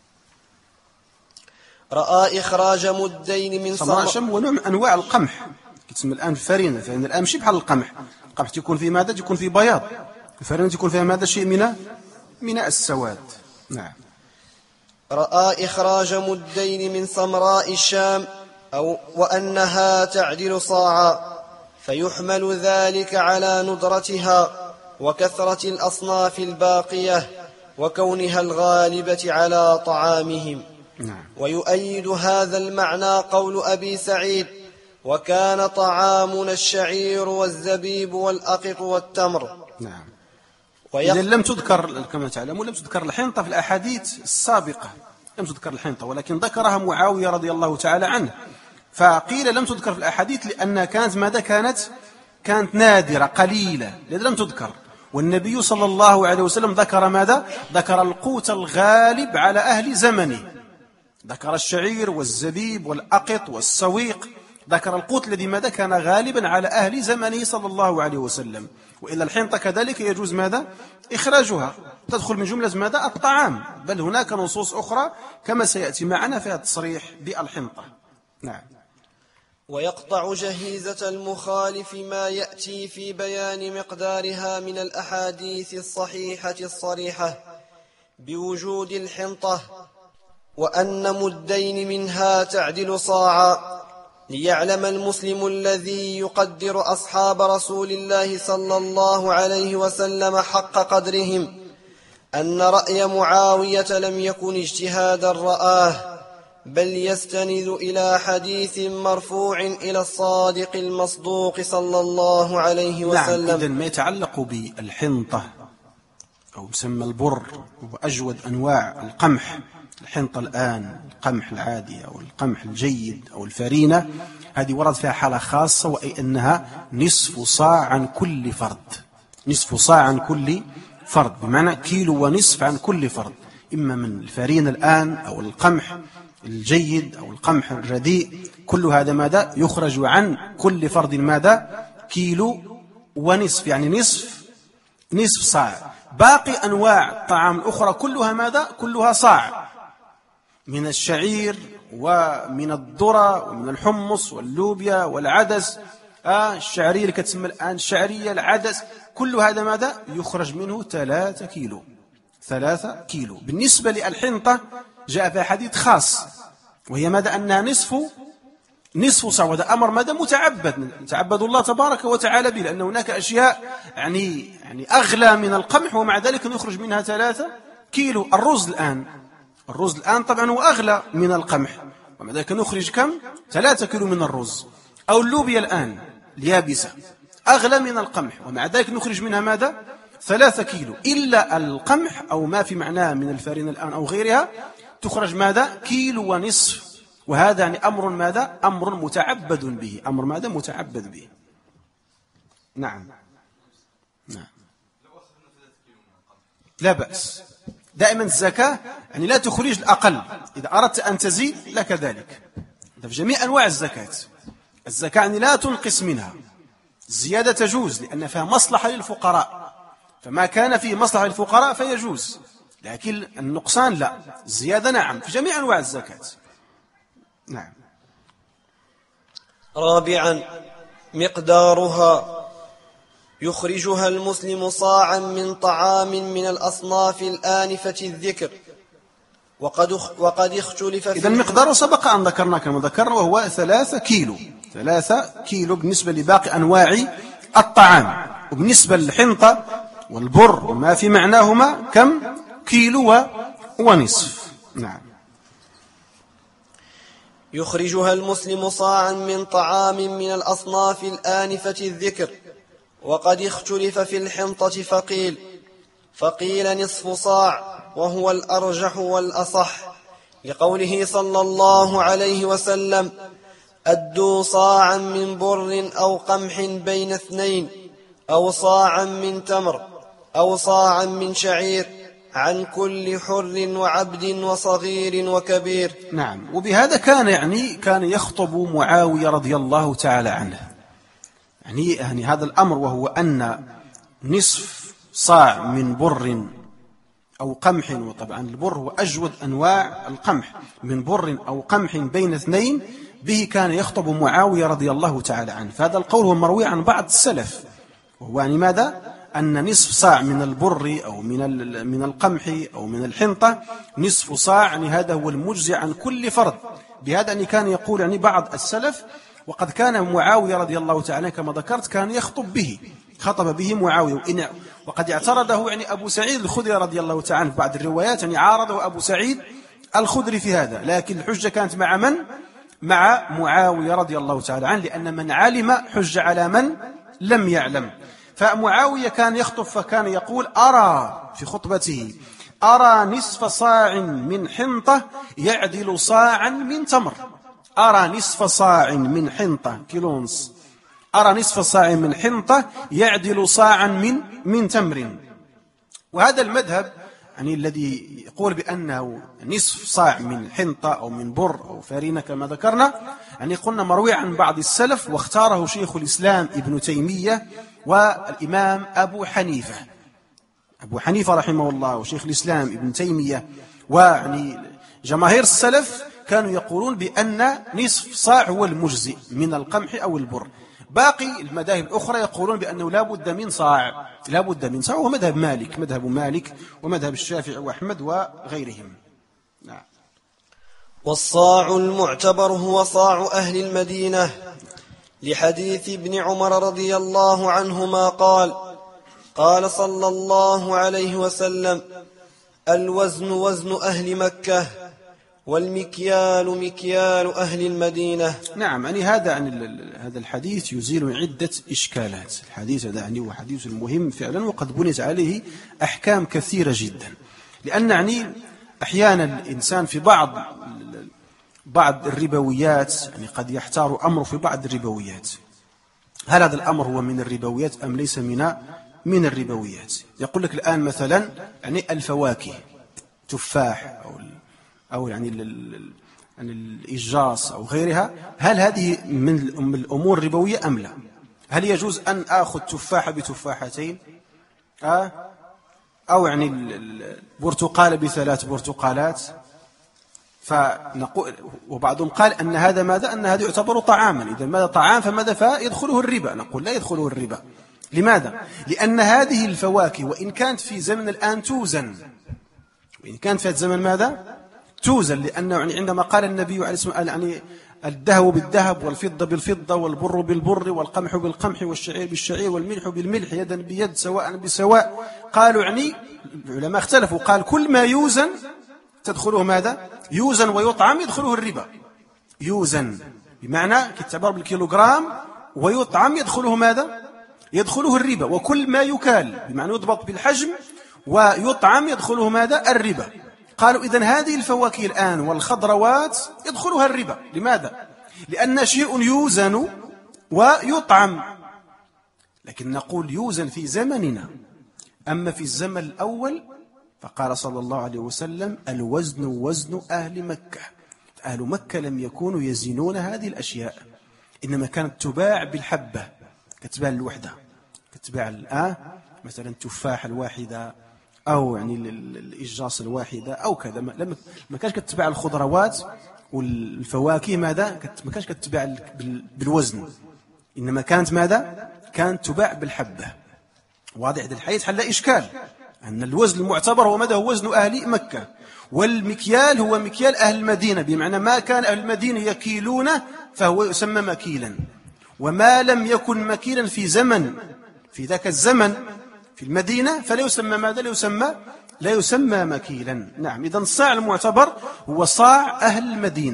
رأى إخراج مدين من سمراء الشام ونوع من أنواع القمح يتسمى الآن الفرينة، فإن الآن ماشي بحال القمح. القمح تكون فيه ماذا؟ تكون فيه بياض. الفرينة تكون فيها ماذا؟ شيء من من السواد. نعم. رأى إخراج مدين من سمراء الشام، أو وأنها تعدل صاعا، فيحمل ذلك على ندرتها وكثرة الأصناف الباقية وكونها الغالبة على طعامهم. نعم. ويؤيد هذا المعنى قول أبي سعيد: وكان طعامنا الشعير والزبيب والأقط والتمر. نعم. ويق... إذا لم تذكر كما تعلمون لم تذكر الحنطة في الأحاديث السابقة، لم تذكر الحنطة، ولكن ذكرها معاوية رضي الله تعالى عنه. فقيل لم تذكر في الأحاديث لأنها كانت ماذا؟ كانت كانت نادرة قليلة، لذا لم تذكر. والنبي صلى الله عليه وسلم ذكر ماذا؟ ذكر القوت الغالب على أهل زمنه، ذكر الشعير والزبيب والأقط والسويق، ذكر القوت الذي ماذا؟ كان غالبا على أهل زمنه صلى الله عليه وسلم. وإلا الحنطة كذلك يجوز ماذا؟ إخراجها، تدخل من جملة ماذا؟ الطعام، بل هناك نصوص أخرى كما سيأتي معنا فيها التصريح بالحنطة. نعم. ويقطع جهيزة المخالف ما يأتي في بيان مقدارها من الأحاديث الصحيحة الصريحة بوجود الحنطة، وأن مدين منها تعدل صاعا، ليعلم المسلم الذي يقدر أصحاب رسول الله صلى الله عليه وسلم حق قدرهم أن رأي معاوية لم يكن اجتهادا رآه، بل يستند إلى حديث مرفوع إلى الصادق المصدوق صلى الله عليه وسلم. نعم. إذن ما يتعلق بالحنطة أو مسمى البر وأجود أنواع القمح، الحنطة الآن القمح العادي أو القمح الجيد أو الفرينة، هذه ورد فيها حالة خاصة، وأي أنها نصف صاع عن كل فرد، نصف صاع عن كل فرد، بمعنى كيلو ونصف عن كل فرد، إما من الفرينة الآن أو القمح الجيد أو القمح الرديء، كل هذا ماذا؟ يخرج عن كل فرد ماذا؟ كيلو ونصف، يعني نصف نصف صاع. باقي أنواع الطعام الأخرى كلها ماذا؟ كلها صاع، من الشعير ومن الذرة ومن الحمص واللوبيا والعدس، آه الشعرية اللي كتسمى الآن الشعرية، العدس، كل هذا ماذا؟ يخرج منه ثلاثة كيلو ثلاثة كيلو. بالنسبة للحنطة جاء في حديث خاص، وهي ماذا؟ أنها نصف نصف صاع، وهذا أمر ماذا؟ متعبد، تعبد الله تبارك وتعالى به، لأن هناك أشياء يعني يعني أغلى من القمح ومع ذلك نخرج منها ثلاثة كيلو. الرز الآن الرز الآن طبعا هو أغلى من القمح، ومع ذلك نخرج كم؟ ثلاثة كيلو من الرز. أو اللوبيا الآن اليابسة أغلى من القمح، ومع ذلك نخرج منها ماذا؟ ثلاثة كيلو. إلا القمح أو ما في معناه من الفارين الآن أو غيرها تخرج ماذا؟ كيلو ونصف. وهذا يعني أمر ماذا؟ أمر متعبد به، أمر ماذا؟ متعبد به. نعم. نعم. لا بأس. دائما الزكاة يعني لا تخرج الأقل، إذا أردت أن تزيد لا كذلك. في جميع أنواع الزكاة الزكاة يعني لا تنقص منها، الزيادة تجوز لأن فيها مصلحة للفقراء، فما كان فيه مصلحة للفقراء فيجوز، لكن النقصان لا، الزيادة نعم في جميع أنواع الزكاة. نعم. رابعا مقدارها، يخرجها المسلم صاعا من طعام من الأصناف الآنفة الذكر، وقد وقد اختلف في إذا المقدار سبق أن ذكرنا كما ذكرنا، وهو ثلاثة كيلو ثلاثة كيلو بالنسبة لباقي أنواع الطعام. وبالنسبة للحنطة والبر وما في معناهما كم؟ كيلو ونصف. نعم. يخرجها المسلم صاعا من طعام من الأصناف الآنفة الذكر. وقد اختلف في الحنطة فقيل فقيل نصف صاع، وهو الأرجح والأصح، لقوله صلى الله عليه وسلم: أدوا صاعا من بر أو قمح بين اثنين، أو صاعا من تمر، أو صاعا من شعير، عن كل حر وعبد وصغير وكبير. نعم. وبهذا كان يعني كان يخطب معاوية رضي الله تعالى عنه، يعني, يعني هذا الأمر، وهو أن نصف صاع من بر أو قمح، وطبعا البر هو أجود أنواع القمح، من بر أو قمح بين اثنين، به كان يخطب معاوية رضي الله تعالى عنه. فهذا القول هو مروي عن بعض السلف، وهو يعني ماذا؟ أن نصف صاع من البر أو من من القمح أو من الحنطة، نصف صاع، يعني هذا هو المجزي عن كل فرد. بهذا يعني كان يقول يعني بعض السلف. وقد كان معاوية رضي الله تعالى عنه كما ذكرت كان يخطب به، خطب به معاوية، وقد اعترضه يعني أبو سعيد الخدري رضي الله تعالى عنه في بعض الروايات، يعني عارضه أبو سعيد الخدري في هذا، لكن الحجة كانت مع من؟ مع معاوية رضي الله تعالى عنه، لأن من علم حج على من لم يعلم. فمعاوية كان يخطب فكان يقول: أرى في خطبته أرى نصف صاع من حنطة يعدل صاعا من تمر. أرى نصف صاع من حنطة كيلونس، أرى نصف صاع من حنطة يعدل صاعا من من تمر. وهذا المذهب يعني الذي يقول بأنه نصف صاع من حنطة أو من بر أو فارينة كما ذكرنا، يعني قلنا مروي عن بعض السلف، واختاره شيخ الإسلام ابن تيمية والإمام أبو حنيفة أبو حنيفة رحمه الله وشيخ الإسلام ابن تيمية، ويعني جماهير السلف كانوا يقولون بأن نصف صاع هو المجزئ من القمح أو البر. باقي المذاهب الأخرى يقولون بأنه لا بد من صاع، لا بد من صاع، وهو مذهب مالك مذهب مالك ومذهب الشافعي وأحمد وغيرهم. نعم. والصاع المعتبر هو صاع أهل المدينة، لحديث ابن عمر رضي الله عنهما قال: قال صلى الله عليه وسلم: الوزن وزن أهل مكة، والمكيال مكيال أهل المدينة. نعم. يعني هذا عن هذا الحديث يزيل عدة إشكالات. الحديث هذا يعني هو حديث مهم فعلا، وقد بنيت عليه أحكام كثيرة جدا، لأن يعني أحيانا الإنسان في بعض بعض الربويات يعني قد يحتار أمر في بعض الربويات، هل هذا الأمر هو من الربويات أم ليس من من الربويات؟ يقول لك الآن مثلا يعني الفواكه، تفاح أو أو يعني الإجاص أو غيرها، هل هذه من الأمور الربوية أم لا؟ هل يجوز أن آخذ تفاحة بتفاحتين أه؟ أو يعني البرتقالة بثلاث برتقالات؟ فنقول، وبعضهم قال أن هذا ماذا؟ أن هذا يعتبر طعاما، إذا ماذا طعام فماذا فيدخله الربا؟ نقول لا يدخله الربا. لماذا؟ لأن هذه الفواكه وإن كانت في زمن الآن توزن، وإن كانت في الزمن ماذا؟ توزن، لأنه يعني عندما قال النبي عليه الصلاة والسلام يعني الذهب بالذهب والفضة بالفضة والبر بالبر والقمح بالقمح والشعير بالشعير والملح بالملح يدا بيد سواء بسواء، قالوا يعني العلماء اختلفوا، قال كل ما يوزن تدخله ماذا؟ يوزن ويطعم يدخله الربا. يوزن بمعنى كتعبر بالكيلوغرام، ويطعم يدخله ماذا؟ يدخله الربا. وكل ما يكال بمعنى يضبط بالحجم ويطعم يدخله ماذا؟ الربا. قالوا إذن هذه الفواكه الآن والخضروات يدخلها الربا. لماذا؟ لأن شيء يوزن ويطعم، لكن نقول يوزن في زمننا، أما في الزمن الأول فقال صلى الله عليه وسلم: الوزن وزن أهل مكة. أهل مكة لم يكونوا يزنون هذه الأشياء، إنما كانت تباع بالحبة، كتباع الوحدة، كتباع الآن مثلا التفاح الواحدة أو يعني الإجاص الواحدة أو كذا. لما ما كانش كتباع الخضروات والفواكه ماذا؟ ما كانش كتباع بالوزن، إنما كانت ماذا؟ كانت تباع بالحبة. واضح هذا الحديث حل إشكال، أن الوزن المعتبر هو ماذا؟ هو وزن أهل مكة، والمكيال هو مكيال أهل المدينة، بمعنى ما كان أهل المدينة يكيلونه فهو يسمى مكيلا، وما لم يكن مكيلا في زمن في ذاك الزمن في المدينة فلا يسمى ماذا؟ لا يسمى لا يسمى مكيلا. نعم. إذن الصاع المعتبر هو صاع أهل المدينة،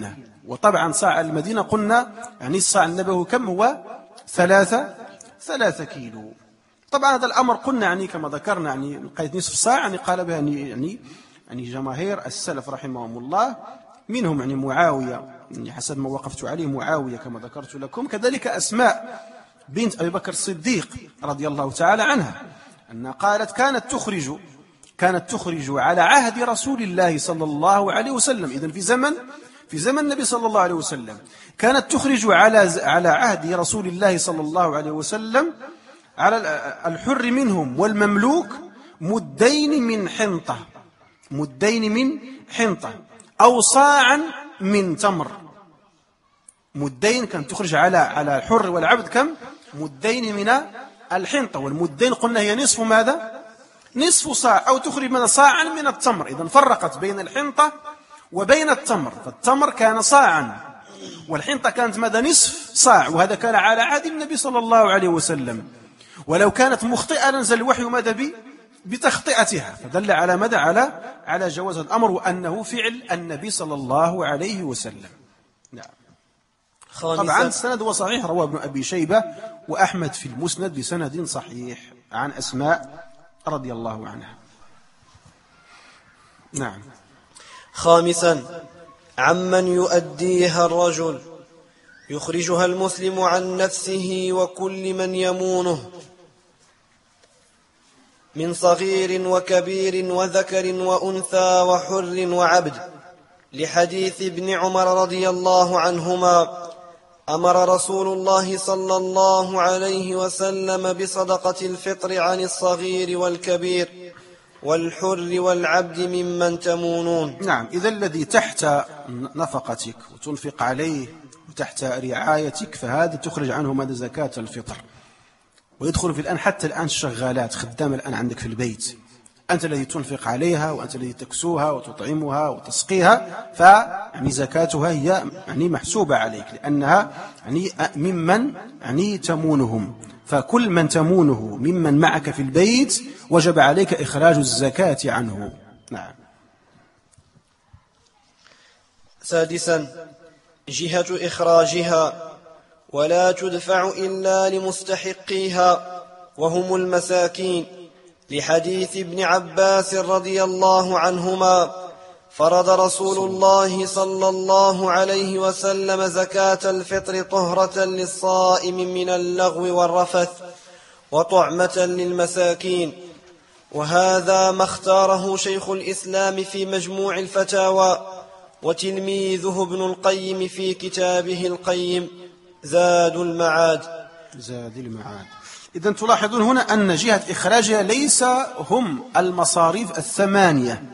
وطبعا صاع المدينة قلنا يعني الصاع النبوي كم هو؟ ثلاثة ثلاثة كيلو. طبعا هذا الأمر قلنا يعني كما ذكرنا يعني قيد نصف ساعة يعني قال بها يعني يعني جماهير السلف رحمهم الله، منهم يعني معاوية يعني حسب ما وقفت عليه معاوية كما ذكرت لكم، كذلك أسماء بنت أبي بكر الصديق رضي الله تعالى عنها أنها قالت كانت تخرج كانت تخرج على عهد رسول الله صلى الله عليه وسلم، إذن في زمن في زمن النبي صلى الله عليه وسلم كانت تخرج على على عهد رسول الله صلى الله عليه وسلم على الحر منهم والمملوك مدين من حنطة مدين من حنطة أو صاعا من تمر. مدين كانت تخرج على على الحر والعبد كم؟ مدين من الحنطة، والمدين قلنا هي نصف ماذا؟ نصف صاع، أو تخرج من صاعا من التمر. إذن فرقت بين الحنطة وبين التمر، فالتمر كان صاعا والحنطة كانت ماذا؟ نصف صاع، وهذا كان على عهد النبي صلى الله عليه وسلم. ولو كانت مخطئة نزل الوحي ماذا بي بتخطئتها، فدل على ماذا؟ على على جواز الأمر وأنه فعل النبي صلى الله عليه وسلم. نعم. طبعا السند هو صحيح، رواه ابن أبي شيبة وأحمد في المسند بسند صحيح عن أسماء رضي الله عنها. نعم. خامسا عمن يؤديها الرجل، يخرجها المسلم عن نفسه وكل من يمونه من صغير وكبير وذكر وأنثى وحر وعبد، لحديث ابن عمر رضي الله عنهما أمر رسول الله صلى الله عليه وسلم بصدقة الفطر عن الصغير والكبير والحر والعبد ممن تمونون. نعم. إذا الذي تحت نفقتك وتنفق عليه وتحت رعايتك فهذا تخرج عنه ماذا؟ زكاة الفطر. ويدخل في الآن حتى الآن الشغالات خدامة الآن عندك في البيت، أنت الذي تنفق عليها وأنت الذي تكسوها وتطعمها وتسقيها، فيعني زكاتها هي يعني محسوبة عليك لأنها يعني ممن يعني تمونهم، فكل من تمونه ممن معك في البيت وجب عليك إخراج الزكاة عنه. نعم. سادسا جهة إخراجها، ولا تدفع إلا لمستحقيها وهم المساكين، لحديث ابن عباس رضي الله عنهما فرض رسول الله صلى الله عليه وسلم زكاة الفطر طهرة للصائم من اللغو والرفث وطعمة للمساكين، وهذا ما اختاره شيخ الإسلام في مجموع الفتاوى وتلميذه ابن القيم في كتابه القيم زاد المعاد. زاد المعاد. إذن تلاحظون هنا أن جهة إخراجها ليس هم المصاريف الثمانية،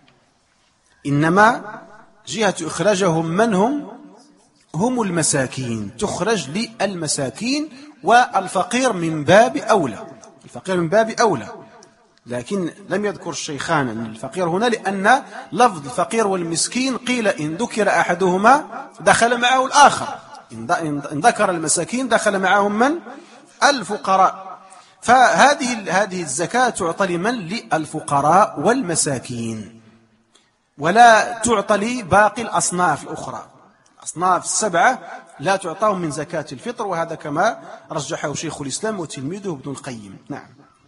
إنما جهة إخراجهم من هم؟ هم المساكين، تخرج للمساكين، والفقير من باب أولى، الفقير من باب أولى. لكن لم يذكر الشيخان أن الفقير هنا لأن لفظ الفقير والمسكين قيل إن ذكر أحدهما دخل معه الآخر، إن ذكر المساكين دخل معهم من؟ الفقراء. فهذه هذه الزكاة تعطى لمن؟ للفقراء والمساكين، ولا تعطى لباقي الأصناف الأخرى. الأصناف السبعة لا تعطاهم من زكاة الفطر، وهذا كما رجحه شيخ الإسلام وتلميذه ابن القيم. نعم.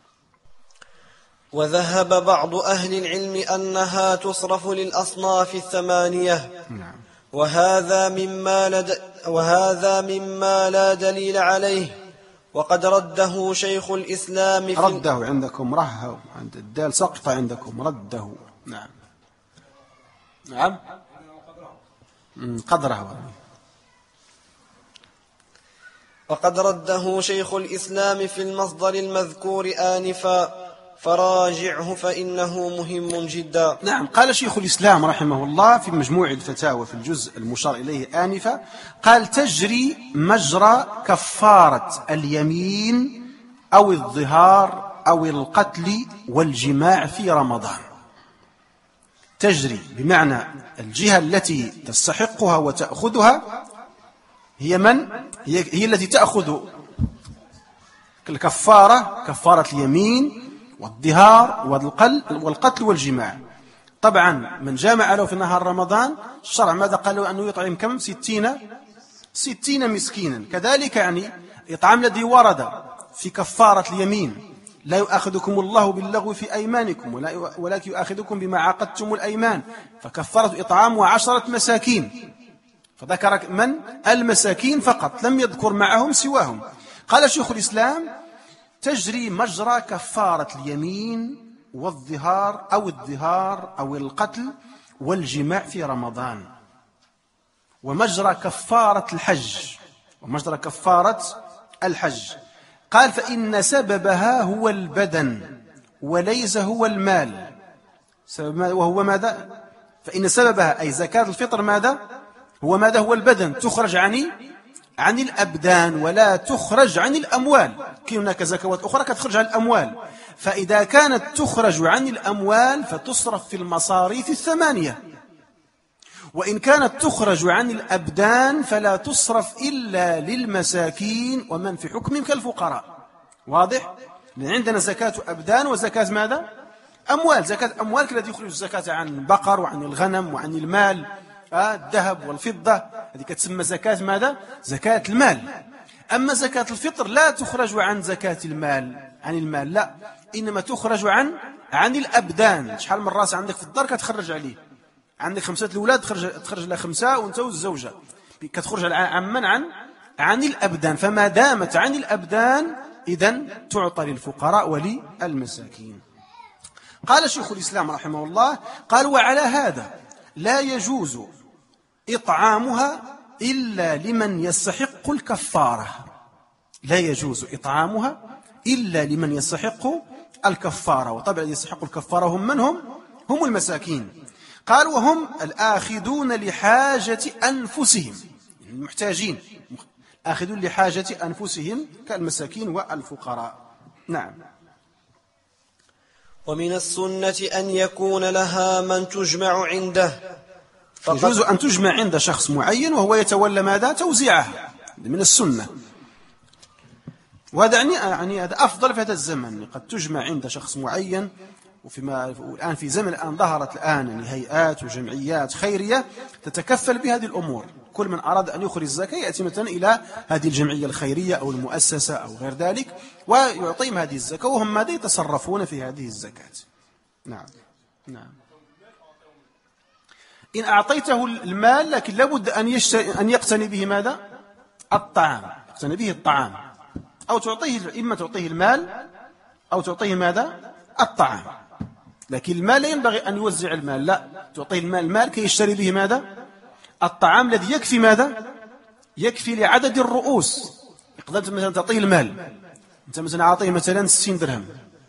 وذهب بعض أهل العلم أنها تصرف للأصناف الثمانية. نعم. وهذا مما لد وهذا مما لا دليل عليه، وقد رده شيخ الإسلام في رده عندكم رهه، عند الدال سقط عندكم رده. نعم. نعم. قدره. وقد رده شيخ الإسلام في المصدر المذكور آنفا، فراجعه فإنه مهم جدا. نعم. قال شيخ الإسلام رحمه الله في مجموع الفتاوى في الجزء المشار إليه آنفا، قال تجري مجرى كفارة اليمين أو الظهار أو القتل والجماع في رمضان. تجري بمعنى الجهة التي تستحقها وتأخذها هي من؟ هي, هي التي تأخذ الكفارة، كفارة اليمين والظهار والقتل والجماع. طبعا من جامع له في نهار رمضان الشرع ماذا قال له؟ أنه يطعم كم؟ ستين ستين مسكينا. كذلك يعني إطعام الذي ورد في كفارة اليمين: لا يؤاخذكم الله باللغو في أيمانكم ولكن يؤاخذكم بما عقدتم الأيمان، فكفارة إطعام عشرة مساكين، فذكر من؟ المساكين فقط، لم يذكر معهم سواهم. قال شيخ الإسلام: تجري مجرى كفارة اليمين والظهار أو الظهار أو القتل والجماع في رمضان، ومجرى كفارة الحج ومجرى كفارة الحج. قال: فإن سببها هو البدن وليس هو المال. وهو ماذا؟ فإن سببها أي زكاة الفطر ماذا؟ هو ماذا؟ هو البدن، تخرج عن عن الأبدان ولا تخرج عن الأموال. كي هناك زكوات أخرى تخرج عن الأموال، فإذا كانت تخرج عن الأموال فتصرف في المصاريف الثمانية، وإن كانت تخرج عن الأبدان فلا تصرف إلا للمساكين ومن في حكمهم كالفقراء. واضح؟ لأن عندنا زكاة أبدان وزكاة ماذا؟ أموال. زكاة أموال التي يخرج الزكاة عن البقر وعن الغنم وعن المال، آه الذهب والفضة، هذه تسمى زكاة ماذا؟ زكاة المال. أما زكاة الفطر لا تخرج عن زكاة المال، عن المال لا، إنما تخرج عن عن الأبدان. شحال من راس عندك في الدار كتخرج عليه؟ عندك خمسة الأولاد تخرج تخرج لها خمسة وأنت والزوجة، كتخرج عن من؟ عن عن الأبدان. فما دامت عن الأبدان إذن تعطى للفقراء وللمساكين. قال شيخ الإسلام رحمه الله: قال: وعلى هذا لا يجوز إطعامها إلا لمن يستحق الكفارة. لا يجوز إطعامها إلا لمن يستحق الكفارة، وطبعا يستحق الكفارة هم من هم؟ هم المساكين. قال: وهم الآخذون لحاجة أنفسهم، المحتاجين، آخذون لحاجة أنفسهم كالمساكين والفقراء. نعم. ومن السنة أن يكون لها من تجمع عنده. يجوز أن تجمع عند شخص معين وهو يتولى ماذا؟ توزيعها، من السنة. وهذا يعني يعني هذا أفضل في هذا الزمن، قد تجمع عند شخص معين. وفيما الآن في زمن الآن ظهرت الآن يعني هيئات وجمعيات خيرية تتكفل بهذه الأمور. كل من أراد أن يخرج الزكاة يأتي مثلا إلى هذه الجمعية الخيرية أو المؤسسة أو غير ذلك ويعطيهم هذه الزكاة، وهم ماذا؟ يتصرفون في هذه الزكاة. نعم نعم. إن أعطيته المال لكن لابد أن يشتري أن يقتني به ماذا؟ الطعام، يقتني به الطعام، أو تعطيه، إما تعطيه المال أو تعطيه ماذا؟ الطعام. لكن المال لا ينبغي أن يوزع المال، لا، تعطيه المال المال كي يشتري به ماذا؟ الطعام الذي يكفي ماذا؟ يكفي لعدد الرؤوس. يقدر مثلا تعطيه المال، أنت مثلا أعطيه مثلا ستين درهم،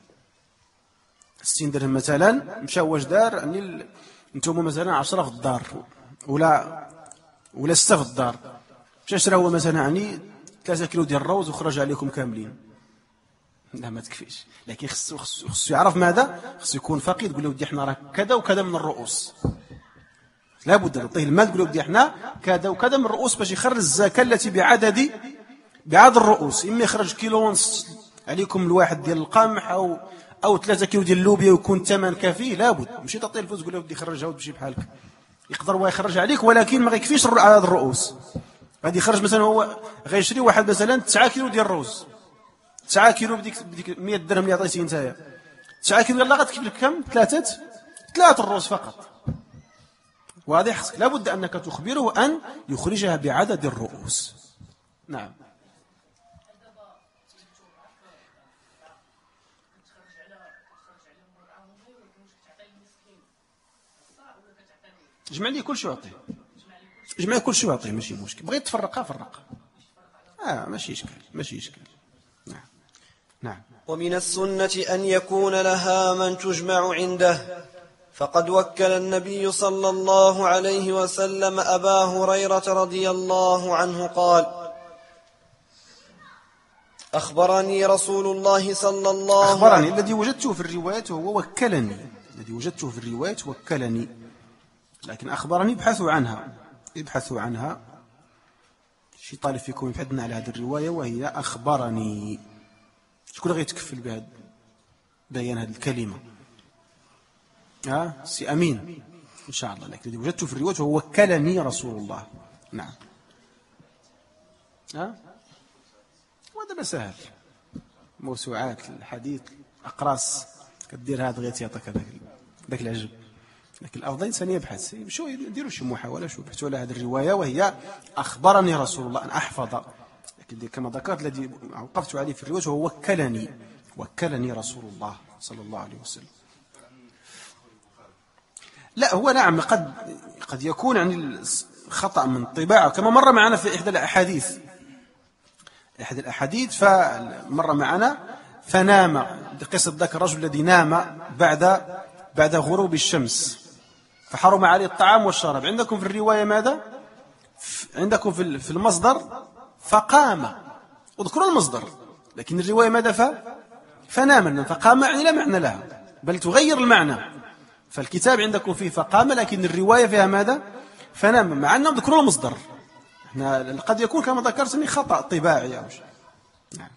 ستين درهم مثلا، مشى واش دار؟ يعني أنتم مثلا عشرة في الدار ولا ولا ستة في الدار، مشى شرا هو مثلا يعني ثلاثة كيلو ديال الروز وخرج عليكم كاملين، لا ما تكفيش. لكن خصو خصو يعرف ماذا؟ خصو يكون فقير، يقول له ودي احنا راه كذا وكذا من الرؤوس، لابد تعطيه المال تقول له ودي احنا كذا وكذا من الرؤوس باش يخرج الزكاة التي بعدد بعدد الرؤوس. إما يخرج كيلو ونص عليكم الواحد ديال القمح أو أو ثلاثة كيلو ديال اللوبيا ويكون ثمن كافيه، لابد ماشي تعطيه الفلوس تقول له ودي خرجها وتمشي بحالك. يقدر هو يخرج عليك ولكن ما يكفيش عدد الرؤوس. غادي يخرج مثلا هو غيشري واحد مثلا تسعة كيلو ديال الروز، تسعة كيلو بديك بديك مية درهم اللي عطيتيه نتايا، تسعة كيلو يلاه غتكفي لك كم؟ ثلاثة ثلاثة الروز فقط. واضح؟ لابد أنك تخبره أن يخرجها بعدد الرؤوس. نعم. جمع لي كل شيء يعطيه، جمع كل شيء يعطيه، ماشي مشكل. بغيت تفرقها فرقها، آه ماشي إشكال، ماشي إشكال. نعم نعم. ومن السنة أن يكون لها من تجمع عنده، فقد وكل النبي صلى الله عليه وسلم أبا هريرة رضي الله عنه قال: أخبرني رسول الله صلى الله عليه وسلم. أخبرني الذي وجدته في الرواية هو وكلني، الذي وجدته في الرواية وكلني، لكن أخبرني ابحثوا عنها، ابحثوا عنها. شي طالب فيكم يبحثنا على هذه الرواية وهي أخبرني. شكون غيتكفل بهذا بيان هذه الكلمة؟ ها سي أمين إن شاء الله، لكن الذي وجدته في الرواية هو وكلني رسول الله. نعم. ها وهذا سهل، موسوعات الحديث أقراص كدير هذا غير تعطيك هذاك ذاك العجب، لكن الأفضل الإنسان يبحث، شو يديروا شي محاولة، شو يبحثوا على هذه الرواية وهي أخبرني رسول الله أن أحفظ، لكن كما ذكرت الذي وقفت عليه في الرواية هو وكلني وكلني رسول الله صلى الله عليه وسلم. لا هو نعم قد قد يكون يعني خطأ من طباعه، كما مر معنا في إحدى الأحاديث أحد الأحاديث فمر معنا فنام، قصة ذاك الرجل الذي نام بعد بعد غروب الشمس فحرم عليه الطعام والشراب. عندكم في الرواية ماذا؟ عندكم في في المصدر فقام، اذكروا المصدر، لكن الرواية ماذا؟ ف فنام، فقام يعني لا معنى لها بل تغير المعنى، فالكتاب عندكم فيه فقام لكن الرواية فيها ماذا؟ فنام، مع أنهم ذكروا المصدر. احنا قد يكون كما ذكرت خطأ طباعي أو شيء. نعم.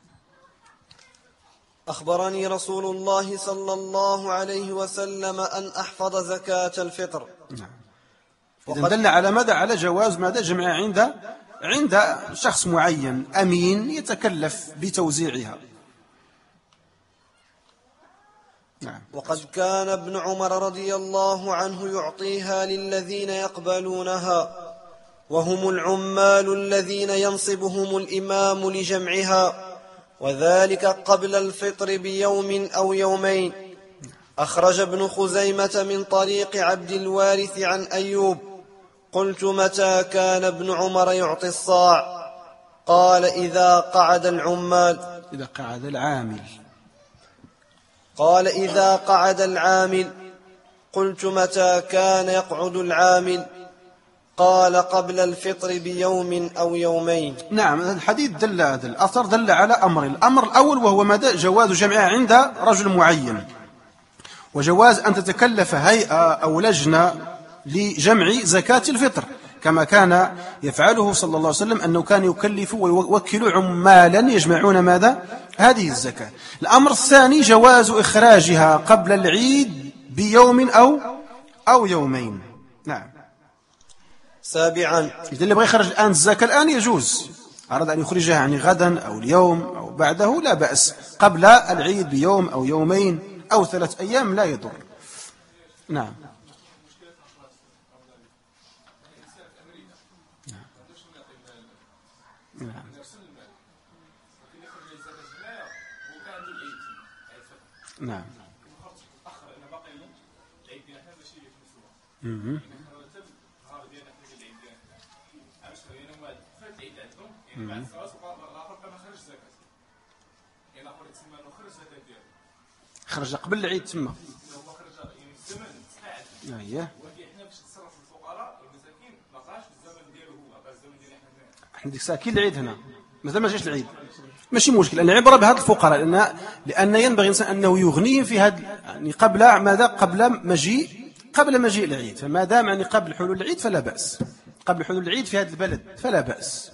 أخبرني رسول الله صلى الله عليه وسلم أن أحفظ زكاة الفطر. نعم. إذن دل على ماذا؟ على جواز ماذا؟ جمع عند عند شخص معين أمين يتكلف بتوزيعها. نعم. وقد كان ابن عمر رضي الله عنه يعطيها للذين يقبلونها، وهم العمال الذين ينصبهم الإمام لجمعها، وذلك قبل الفطر بيوم أو يومين. أخرج ابن خزيمة من طريق عبد الوارث عن أيوب. قلت متى كان ابن عمر يعطي الصاع؟ قال إذا قعد العمال. إذا قعد العامل. قال إذا قعد العامل. قلت متى كان يقعد العامل؟ قال قبل الفطر بيوم أو يومين. نعم. الحديث دل هذا الأثر دل على أمر، الأمر الأول وهو ماذا؟ جواز جمعها عند رجل معين، وجواز أن تتكلف هيئة أو لجنة لجمع زكاة الفطر كما كان يفعله صلى الله عليه وسلم، أنه كان يكلف ويوكل عمالا يجمعون ماذا؟ هذه الزكاة. الأمر الثاني جواز إخراجها قبل العيد بيوم أو أو يومين. نعم. سابعا، إذا اللي بغى يخرج الآن الزكاة الآن يجوز، أراد أن يخرجها يعني غدا أو اليوم أو بعده لا بأس، قبل العيد بيوم أو يومين أو ثلاث أيام لا يضر. نعم. نعم. نعم. نعم. خرج قبل العيد تما. اييه. احنا ديك الساعه كاين العيد هنا مازال ما جاش العيد، ماشي مشكل. العبره بهذا الفقراء لان لان ينبغي الانسان انه يغنيهم في هذا يعني قبل ماذا؟ قبل مجيء قبل مجيء العيد، فما دام يعني قبل حلول العيد فلا باس، قبل حلول العيد في هذا البلد فلا باس.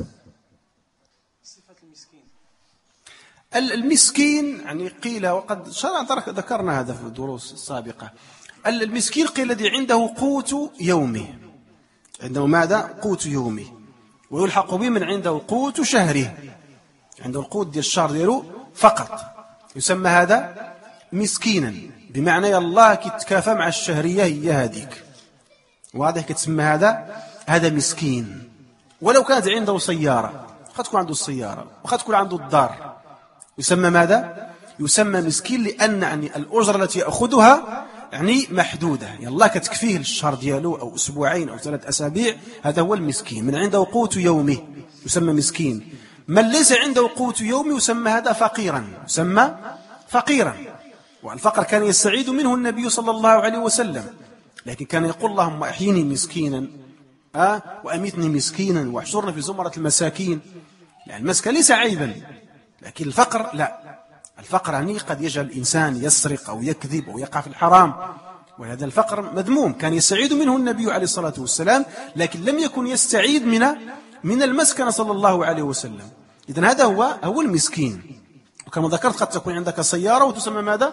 المسكين يعني قيل، وقد ذكرنا هذا في الدروس السابقة، المسكين قيل الذي عنده قوت يومه، عنده ماذا؟ قوت يومه، ويلحق به من عنده قوت شهره، عنده القوت ديال الشهر ديالو فقط، يسمى هذا مسكينا، بمعنى الله كيتكافى مع الشهرية هي هذيك، واضح؟ كتسمى هذا هذا مسكين. ولو كانت عنده سيارة، قد تكون عنده السيارة وقد تكون عنده الدار، يسمى ماذا؟ يسمى مسكين، لأن يعني الأجرة التي يأخذها يعني محدودة، يلا كتكفيه الشهر ديالو أو أسبوعين أو ثلاث أسابيع، هذا هو المسكين، من عنده قوت يومه يسمى مسكين. من ليس عنده قوت يومه يسمى هذا فقيرا، يسمى فقيرا. والفقر كان يستعيد منه النبي صلى الله عليه وسلم، لكن كان يقول اللهم أحيني مسكينا أه؟ وأميتني مسكينا واحشرني في زمرة المساكين. يعني المسكن ليس عيبا، لكن الفقر لا، الفقر يعني قد يجعل الإنسان يسرق أو يكذب أو يقع في الحرام، وهذا الفقر مذموم، كان يستعيد منه النبي عليه الصلاة والسلام، لكن لم يكن يستعيد من من المسكن صلى الله عليه وسلم. إذن هذا هو هو المسكين. وكما ذكرت قد تكون عندك سيارة وتسمى ماذا؟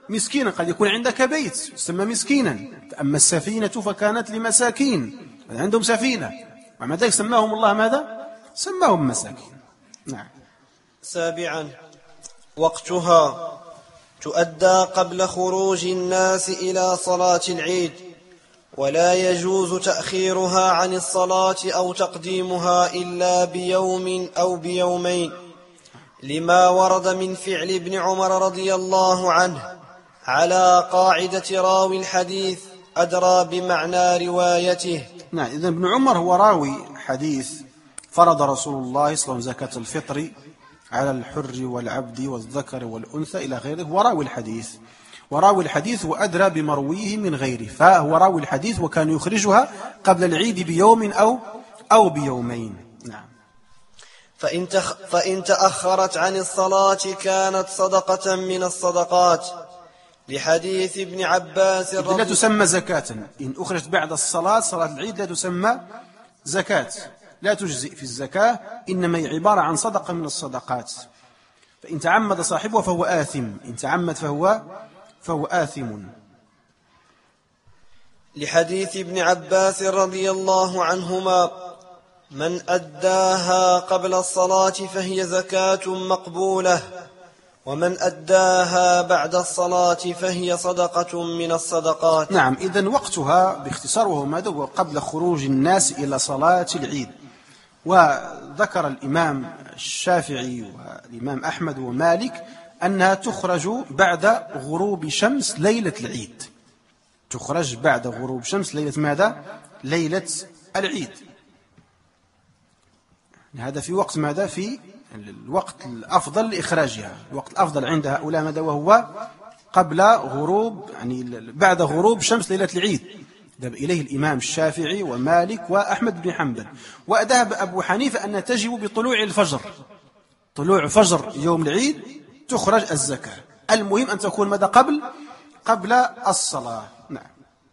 مسكينا، قد يكون عندك بيت يسمى مسكينا. أما السفينة فكانت لمساكين، عندهم سفينة، ومع ذلك سماهم الله ماذا؟ سماهم مساكين. نعم. سابعا وقتها تؤدى قبل خروج الناس إلى صلاة العيد، ولا يجوز تأخيرها عن الصلاة أو تقديمها إلا بيوم أو بيومين، لما ورد من فعل ابن عمر رضي الله عنه على قاعدة راوي الحديث أدرى بمعنى روايته. نعم. إذن ابن عمر هو راوي حديث فرض رسول الله صلى الله عليه وسلم زكاة الفطر على الحر والعبد والذكر والأنثى إلى غيره، هو راوي الحديث، وراوي الحديث وأدرى بمرويه من غيره، فهو راوي الحديث وكان يخرجها قبل العيد بيوم أو أو بيومين. نعم. فإن, تخ فإن تأخرت عن الصلاة كانت صدقة من الصدقات، لحديث ابن عباس لا تسمى زكاة. إن أخرجت بعد الصلاة صلاة العيد لا تسمى زكاة، لا تجزئ في الزكاة، إنما هي عبارة عن صدقة من الصدقات. فإن تعمد صاحبه فهو آثم، إن تعمد فهو فهو آثم. لحديث ابن عباس رضي الله عنهما: من أداها قبل الصلاة فهي زكاة مقبولة، ومن أداها بعد الصلاة فهي صدقة من الصدقات. نعم. إذن وقتها باختصار وهو ماذا؟ قبل خروج الناس إلى صلاة العيد. وذكر الإمام الشافعي والإمام أحمد ومالك أنها تخرج بعد غروب شمس ليلة العيد، تخرج بعد غروب شمس ليلة ماذا؟ ليلة العيد. هذا في وقت ماذا؟ في الوقت الأفضل لإخراجها، الوقت الأفضل عند هؤلاء ماذا؟ وهو قبل غروب، يعني بعد غروب شمس ليلة العيد، ذهب إليه الإمام الشافعي ومالك وأحمد بن حنبل. وذهب أبو حنيفة أن تجب بطلوع الفجر، طلوع فجر يوم العيد تخرج الزكاة، المهم أن تكون ماذا؟ قبل قبل الصلاة. نعم.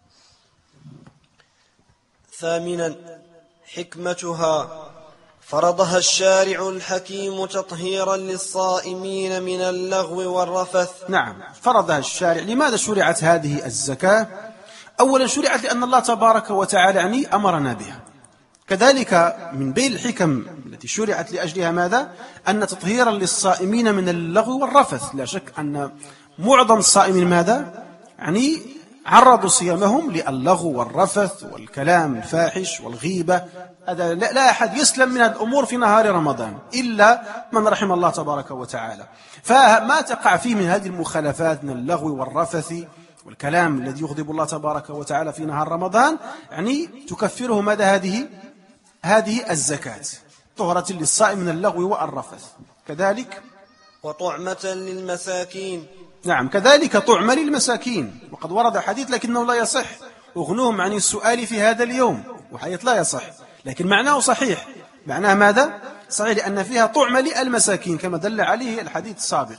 ثامنا حكمتها: فرضها الشارع الحكيم تطهيرا للصائمين من اللغو والرفث. نعم، فرضها الشارع. لماذا شرعت هذه الزكاة؟ أولا شرعت لأن الله تبارك وتعالى يعني أمرنا بها. كذلك من بين الحكم التي شرعت لأجلها ماذا؟ أن تطهيرا للصائمين من اللغو والرفث. لا شك أن معظم الصائمين ماذا؟ يعني عرضوا صيامهم للغو والرفث والكلام الفاحش والغيبة. هذا لا أحد يسلم من هذه الأمور في نهار رمضان إلا من رحم الله تبارك وتعالى. فما تقع فيه من هذه المخالفات من اللغو والرفث والكلام الذي يغضب الله تبارك وتعالى في نهار رمضان، يعني تكفره ماذا؟ هذه هذه الزكاة، طهرة للصائم من اللغو والرفث. كذلك وطعمة للمساكين. نعم، كذلك طعمة للمساكين، وقد ورد حديث لكنه لا يصح: اغنوهم عن السؤال في هذا اليوم، وحديث لا يصح، لكن معناه صحيح. معناه ماذا؟ صحيح، لأن فيها طعمة للمساكين كما دل عليه الحديث السابق.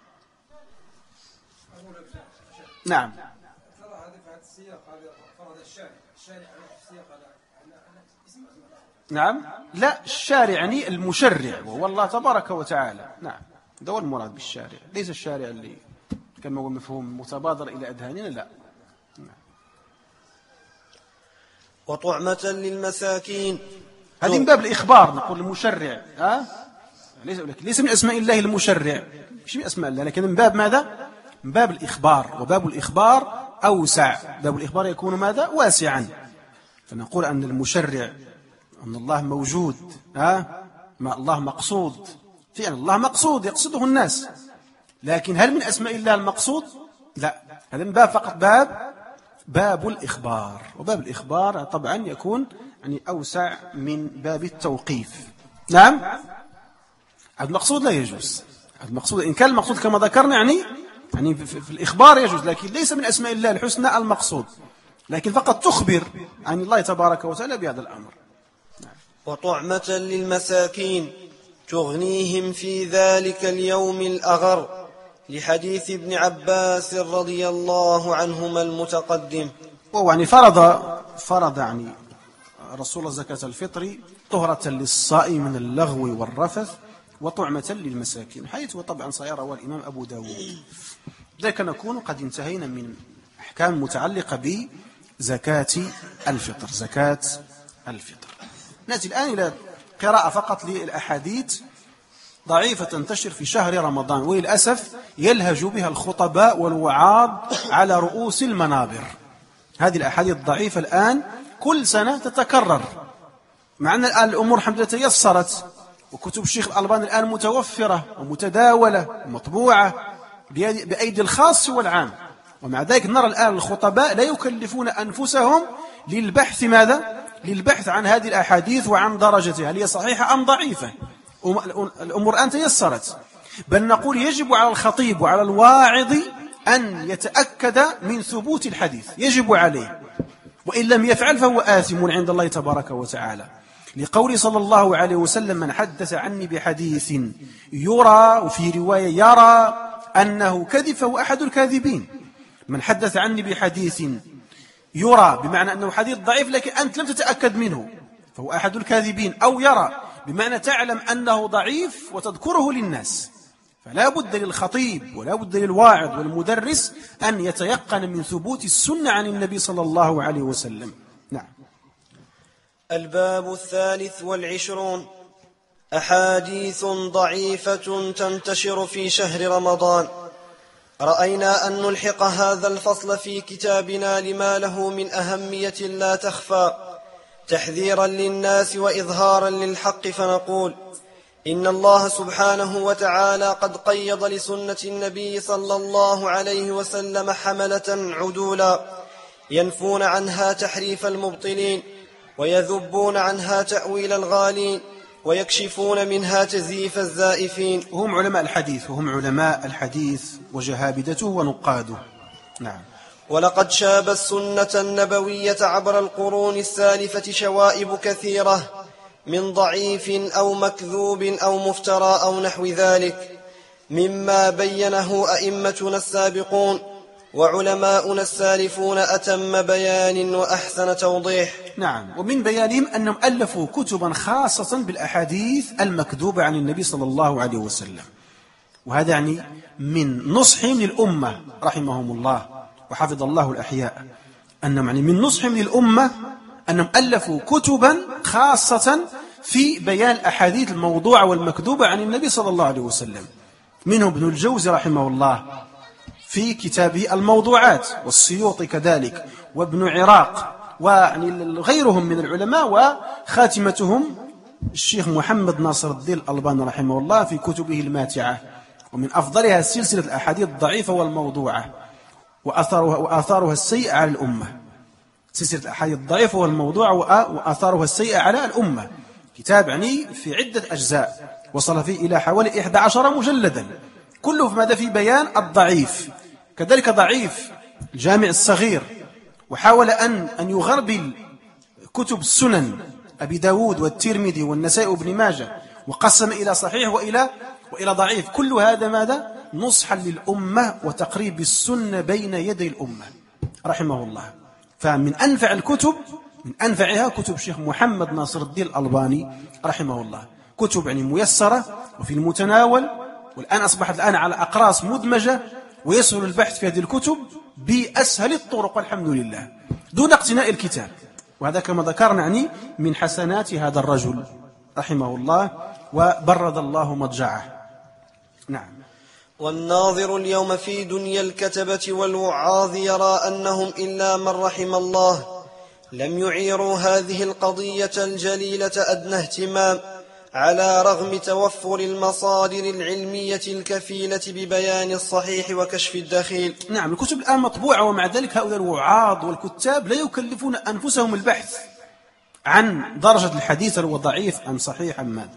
نعم. نعم، لا، الشارع يعني المشرع وهو الله تبارك وتعالى. نعم، ده هو المراد بالشارع، ليس الشارع اللي كما هو مفهوم متبادر إلى أذهاننا، لا. نعم. وطعمة للمساكين، هذه من باب الإخبار، نقول المشرع، ها؟ ليس ليس من أسماء الله المشرع، مش من أسماء الله، لكن من باب ماذا؟ من باب الإخبار، وباب الإخبار أوسع، باب الإخبار يكون ماذا؟ واسعا. فنقول أن المشرع أن الله موجود، ها؟ ما الله مقصود، فعلا الله مقصود يقصده الناس، لكن هل من أسماء الله المقصود؟ لا، هذا من باب فقط باب باب الإخبار، وباب الإخبار طبعا يكون يعني أوسع من باب التوقيف. نعم، هذا المقصود لا يجوز، هذا المقصود إن كان المقصود كما ذكرنا يعني يعني في, في الإخبار يجوز، لكن ليس من أسماء الله الحسنى المقصود، لكن فقط تخبر عن الله تبارك وتعالى بهذا الأمر. نعم. وطعمة للمساكين تغنيهم في ذلك اليوم الأغر، لحديث ابن عباس رضي الله عنهما المتقدم. وهو يعني فرض فرض يعني رسول الله زكاة الفطر طهرة للصائم من اللغو والرفث وطعمة للمساكين، حيث وطبعا سيروى الإمام أبو داود. ذلك نكون قد انتهينا من أحكام متعلقة بزكاة الفطر. زكاة الفطر. نأتي الآن إلى قراءة فقط للأحاديث ضعيفة تنتشر في شهر رمضان، وللأسف يلهج بها الخطباء والوعاظ على رؤوس المنابر. هذه الأحاديث الضعيفة الآن كل سنة تتكرر، مع أن الآن الأمور الحمد لله تيسرت، وكتب الشيخ الألباني الآن متوفرة ومتداولة ومطبوعة بأيدي الخاص والعام، ومع ذلك نرى الآن الخطباء لا يكلفون أنفسهم للبحث ماذا؟ للبحث عن هذه الأحاديث وعن درجتها، هل هي صحيحة أم ضعيفة. الأمور الآن تيسرت، بل نقول يجب على الخطيب وعلى الواعظ أن يتأكد من ثبوت الحديث، يجب عليه، وإن لم يفعل فهو آثم عند الله تبارك وتعالى، لقول صلى الله عليه وسلم: من حدث عني بحديث يرى، وفي رواية يرى أنه كذب فهو أحد الكاذبين. من حدث عني بحديث يرى بمعنى أنه حديث ضعيف لكن أنت لم تتأكد منه فهو أحد الكاذبين، أو يرى بمعنى تعلم أنه ضعيف وتذكره للناس. فلا بد للخطيب ولا بد للواعظ والمدرس أن يتيقن من ثبوت السنة عن النبي صلى الله عليه وسلم. نعم. الباب الثالث والعشرون: أحاديث ضعيفة تنتشر في شهر رمضان. رأينا أن نلحق هذا الفصل في كتابنا لما له من أهمية لا تخفى، تحذيرا للناس وإظهارا للحق، فنقول: إن الله سبحانه وتعالى قد قيض لسنة النبي صلى الله عليه وسلم حملة عدولا ينفون عنها تحريف المبطلين، ويذبون عنها تأويل الغالين، ويكشفون منها تزييف الزائفين. وهم علماء الحديث، وهم علماء الحديث وجهابدته ونقاده. نعم. ولقد شاب السنة النبوية عبر القرون السالفة شوائب كثيرة من ضعيف أو مكذوب أو مفترى أو نحو ذلك، مما بينه أئمتنا السابقون وعلماؤنا السالفون أتم بيان وأحسن توضيح. نعم. ومن بيانهم أنهم ألفوا كتبا خاصة بالأحاديث المكذوبة عن النبي صلى الله عليه وسلم، وهذا يعني من نصحهم للأمة رحمهم الله وحفظ الله الأحياء، أنهم يعني من نصحهم للأمة أنهم ألفوا كتبا خاصة في بيان الأحاديث الموضوعة والمكذوبة عن النبي صلى الله عليه وسلم. منهم ابن الجوزي رحمه الله في كتابه الموضوعات، والسيوطي كذلك، وابن عراق، وغيرهم من العلماء، وخاتمتهم الشيخ محمد ناصر الدين الألباني رحمه الله في كتبه الماتعة، ومن أفضلها سلسلة الأحاديث الضعيفة والموضوعة وآثارها, وآثارها السيئة على الأمة. سلسلة الأحاديث الضعيفة والموضوعة وآثارها السيئة على الأمة، كتاب يعني في عدة أجزاء وصل فيه إلى حوالي إحدى عشر مجلدا، كله في ماذا؟ في بيان الضعيف. كذلك ضعيف الجامع الصغير، وحاول أن أن يغربل كتب السنن أبي داود والترمذي والنسائي وابن ماجه، وقسم إلى صحيح وإلى وإلى ضعيف. كل هذا ماذا؟ نصحا للأمة وتقريب السنة بين يدي الأمة رحمه الله. فمن أنفع الكتب، من أنفعها كتب الشيخ محمد ناصر الدين الألباني رحمه الله، كتب يعني ميسرة وفي المتناول، والآن أصبحت الآن على أقراص مدمجة، ويسهل البحث في هذه الكتب بأسهل الطرق والحمد لله دون اقتناء الكتاب. وهذا كما ذكرنا يعني من حسنات هذا الرجل رحمه الله وبرد الله مضجعه. نعم. والناظر اليوم في دنيا الكتبة والوعاظ يرى أنهم إلا من رحم الله لم يعيروا هذه القضية الجليلة أدنى اهتمام، على رغم توفر المصادر العلمية الكفيلة ببيان الصحيح وكشف الدخيل. نعم. الكتب الآن مطبوعة، ومع ذلك هؤلاء الوعاظ والكتاب لا يكلفون أنفسهم البحث عن درجة الحديث هو ضعيف أم صحيح أم ماذا.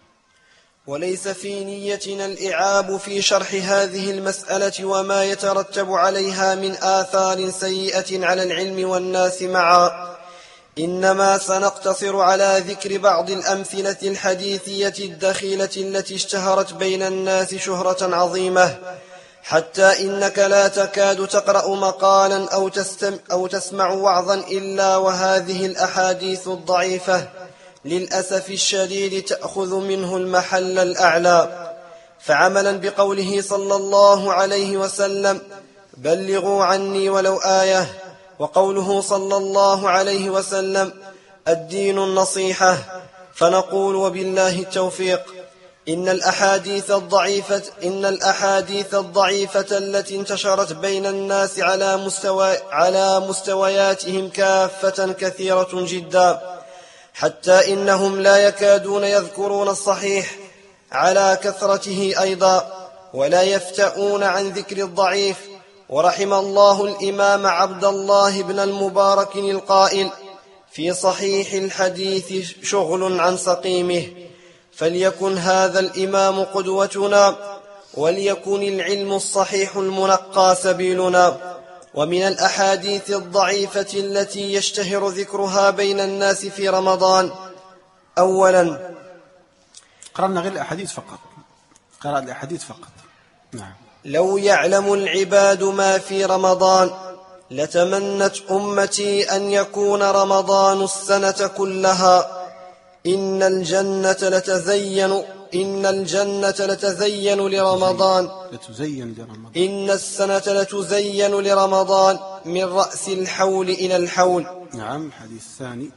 وليس في نيتنا الإعاب في شرح هذه المسألة وما يترتب عليها من آثار سيئة على العلم والناس معا، إنما سنقتصر على ذكر بعض الأمثلة الحديثية الدخيلة التي اشتهرت بين الناس شهرة عظيمة، حتى إنك لا تكاد تقرأ مقالا أو, تستم أو تسمع وعظا إلا وهذه الأحاديث الضعيفة للأسف الشديد تأخذ منه المحل الأعلى. فعملا بقوله صلى الله عليه وسلم: بلغوا عني ولو آية، وقوله صلى الله عليه وسلم: الدين النصيحة. فنقول وبالله التوفيق إن الأحاديث الضعيفة إن الأحاديث الضعيفة التي انتشرت بين الناس على مستوى على مستوياتهم كافة كثيرة جدا، حتى إنهم لا يكادون يذكرون الصحيح على كثرته أيضا، ولا يفتؤون عن ذكر الضعيف. ورحم الله الإمام عبد الله بن المبارك القائل: في صحيح الحديث شغل عن سقيمه. فليكن هذا الإمام قدوتنا، وليكن العلم الصحيح المنقى سبيلنا. ومن الأحاديث الضعيفة التي يشتهر ذكرها بين الناس في رمضان: أولا، قرأنا غير الأحاديث فقط، قرأت الأحاديث فقط. نعم. لو يعلم العباد ما في رمضان لتمنت أمتي أن يكون رمضان السنة كلها. إن الجنة لتزين إن الجنة لتزين لرمضان لتزين لرمضان إن السنة لتزين لرمضان من رأس الحول إلى الحول. نعم. الحديث الثاني: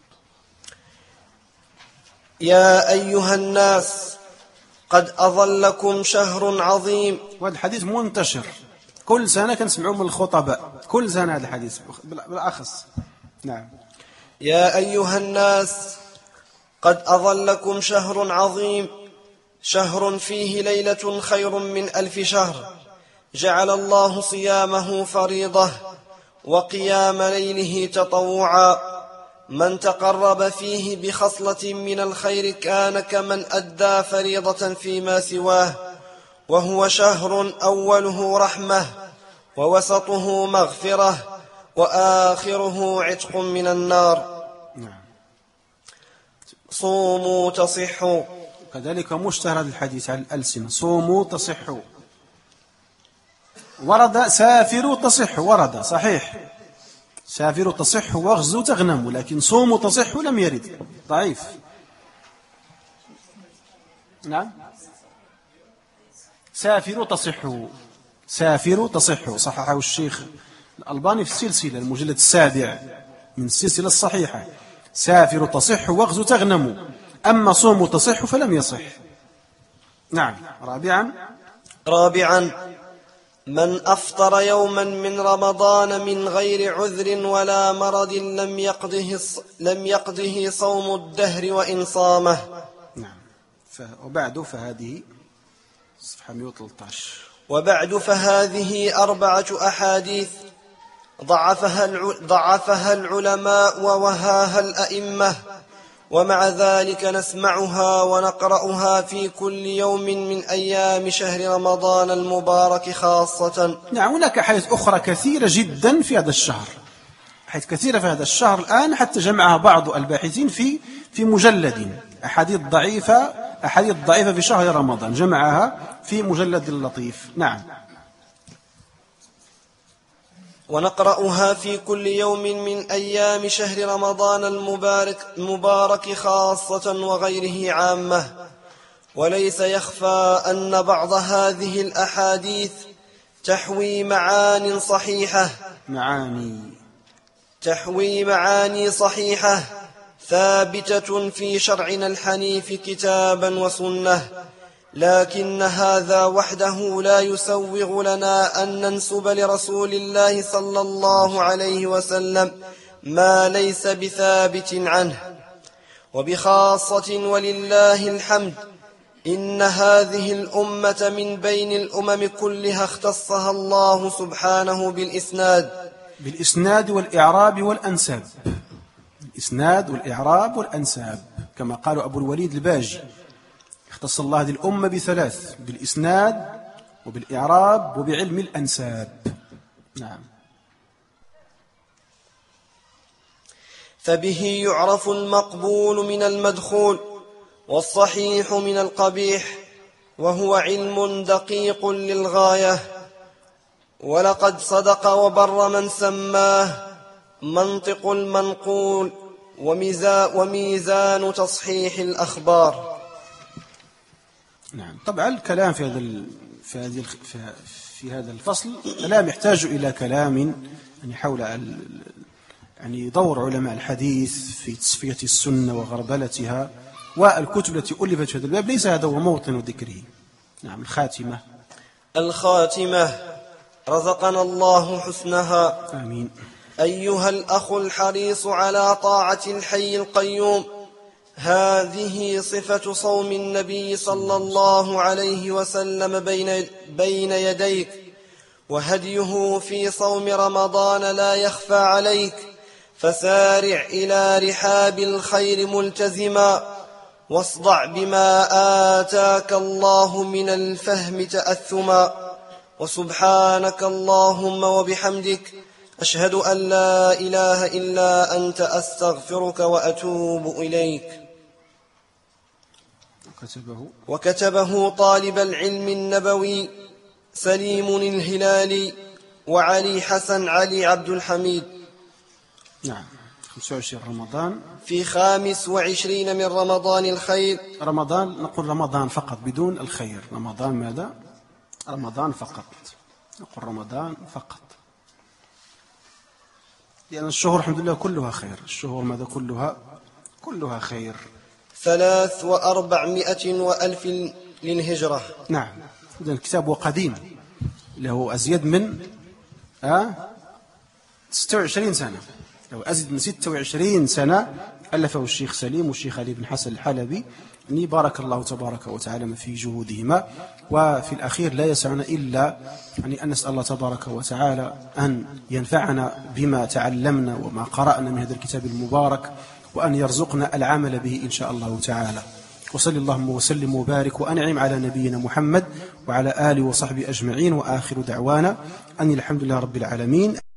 يا أيها الناس قد أظلكم شهر عظيم. وهذا الحديث منتشر، كل سنة كنسمعوه من الخطباء، كل سنة هذا الحديث بالأخص. نعم. يا أيها الناس قد أظلكم شهر عظيم، شهر فيه ليلة خير من ألف شهر، جعل الله صيامه فريضة وقيام ليله تطوعا. من تقرب فيه بخصلة من الخير كان كمن أدى فريضة فيما سواه. وهو شهر أوله رحمة، ووسطه مغفرة، وآخره عتق من النار. نعم. صوموا تصحوا. كذلك مشتهر هذا الحديث على الألسنة: صوموا تصحوا. ورد سافروا تصحوا، ورد صحيح سافروا تصحوا واغزوا تغنموا، لكن صوموا تصحوا لم يرد، ضعيف. نعم. سافروا تصحوا، سافروا تصحوا، صححه الشيخ الألباني في السلسلة المجلد السابع من السلسلة الصحيحة: سافروا تصحوا واغزوا تغنموا، أما صوموا تصحوا فلم يصح. نعم. رابعا رابعا من أفطر يوما من رمضان من غير عذر ولا مرض لم يقضه لم يقضه صوم الدهر وإن صامه. نعم. وبعد فهذه صفحة مئة وثلاثة عشر. وبعد فهذه أربعة أحاديث ضعفها ضعفها العلماء ووهاها الأئمة، ومع ذلك نسمعها ونقرأها في كل يوم من أيام شهر رمضان المبارك خاصة. نعم. هناك أحاديث أخرى كثيرة جدا في هذا الشهر، أحاديث كثيرة في هذا الشهر الآن حتى جمعها بعض الباحثين في في مجلد، أحاديث ضعيفة أحاديث ضعيفة في شهر رمضان جمعها في مجلد لطيف. نعم. ونقرأها في كل يوم من أيام شهر رمضان المبارك, المبارك خاصة وغيره عامة. وليس يخفى أن بعض هذه الأحاديث تحوي معاني صحيحة معاني تحوي معاني صحيحة ثابتة في شرعنا الحنيف كتابا وسنة، لكن هذا وحده لا يسوغ لنا أن ننسب لرسول الله صلى الله عليه وسلم ما ليس بثابت عنه. وبخاصة ولله الحمد إن هذه الأمة من بين الأمم كلها اختصها الله سبحانه بالإسناد بالإسناد والإعراب والأنساب. الإسناد والإعراب والأنساب كما قال أبو الوليد الباجي: اختص الله هذه الأمة بثلاث: بالإسناد وبالإعراب وبعلم الأنساب. نعم. فبه يعرف المقبول من المدخول والصحيح من القبيح، وهو علم دقيق للغاية. ولقد صدق وبر من سماه منطق المنقول وميزان تصحيح الأخبار. نعم. طبعا الكلام في هذا في هذه في هذا الفصل كلام يحتاج إلى كلام يعني حول يعني دور علماء الحديث في تصفية السنة وغربلتها والكتب التي ألفت في هذا الباب، ليس هذا هو موطن ذكره. نعم. الخاتمة. الخاتمة رزقنا الله حسنها. آمين. أيها الأخ الحريص على طاعة الحي القيوم، هذه صفة صوم النبي صلى الله عليه وسلم بين, بين يديك، وهديه في صوم رمضان لا يخفى عليك، فسارع إلى رحاب الخير ملتزما، واصدع بما آتاك الله من الفهم تأثما. وسبحانك اللهم وبحمدك، أشهد أن لا إله إلا أنت، أستغفرك وأتوب إليك. وكتبه, وكتبه طالب العلم النبوي سليم الهلالي وعلي حسن علي عبد الحميد. نعم. خمسة وعشرين رمضان، في خامس وعشرين من رمضان الخير. رمضان نقول رمضان فقط بدون الخير. رمضان ماذا؟ رمضان فقط. نقول رمضان فقط، لأن الشهور الحمد لله كلها خير. الشهور ماذا؟ كلها كلها خير. ثلاث وأربعمائة وألف للهجرة. نعم. إذن الكتاب هو قديم، له أزيد من آه ستة وعشرين سنة، له أزيد من ستة وعشرين سنة ألفه الشيخ سليم والشيخ علي بن حسن الحلبي. يعني بارك الله تبارك وتعالى في جهودهما. وفي الأخير لا يسعنا إلا يعني أن نسأل الله تبارك وتعالى أن ينفعنا بما تعلمنا وما قرأنا من هذا الكتاب المبارك، وأن يرزقنا العمل به إن شاء الله تعالى. وصلى اللهم وسلم وبارك وأنعم على نبينا محمد وعلى آله وصحبه أجمعين، وآخر دعوانا أن الحمد لله رب العالمين.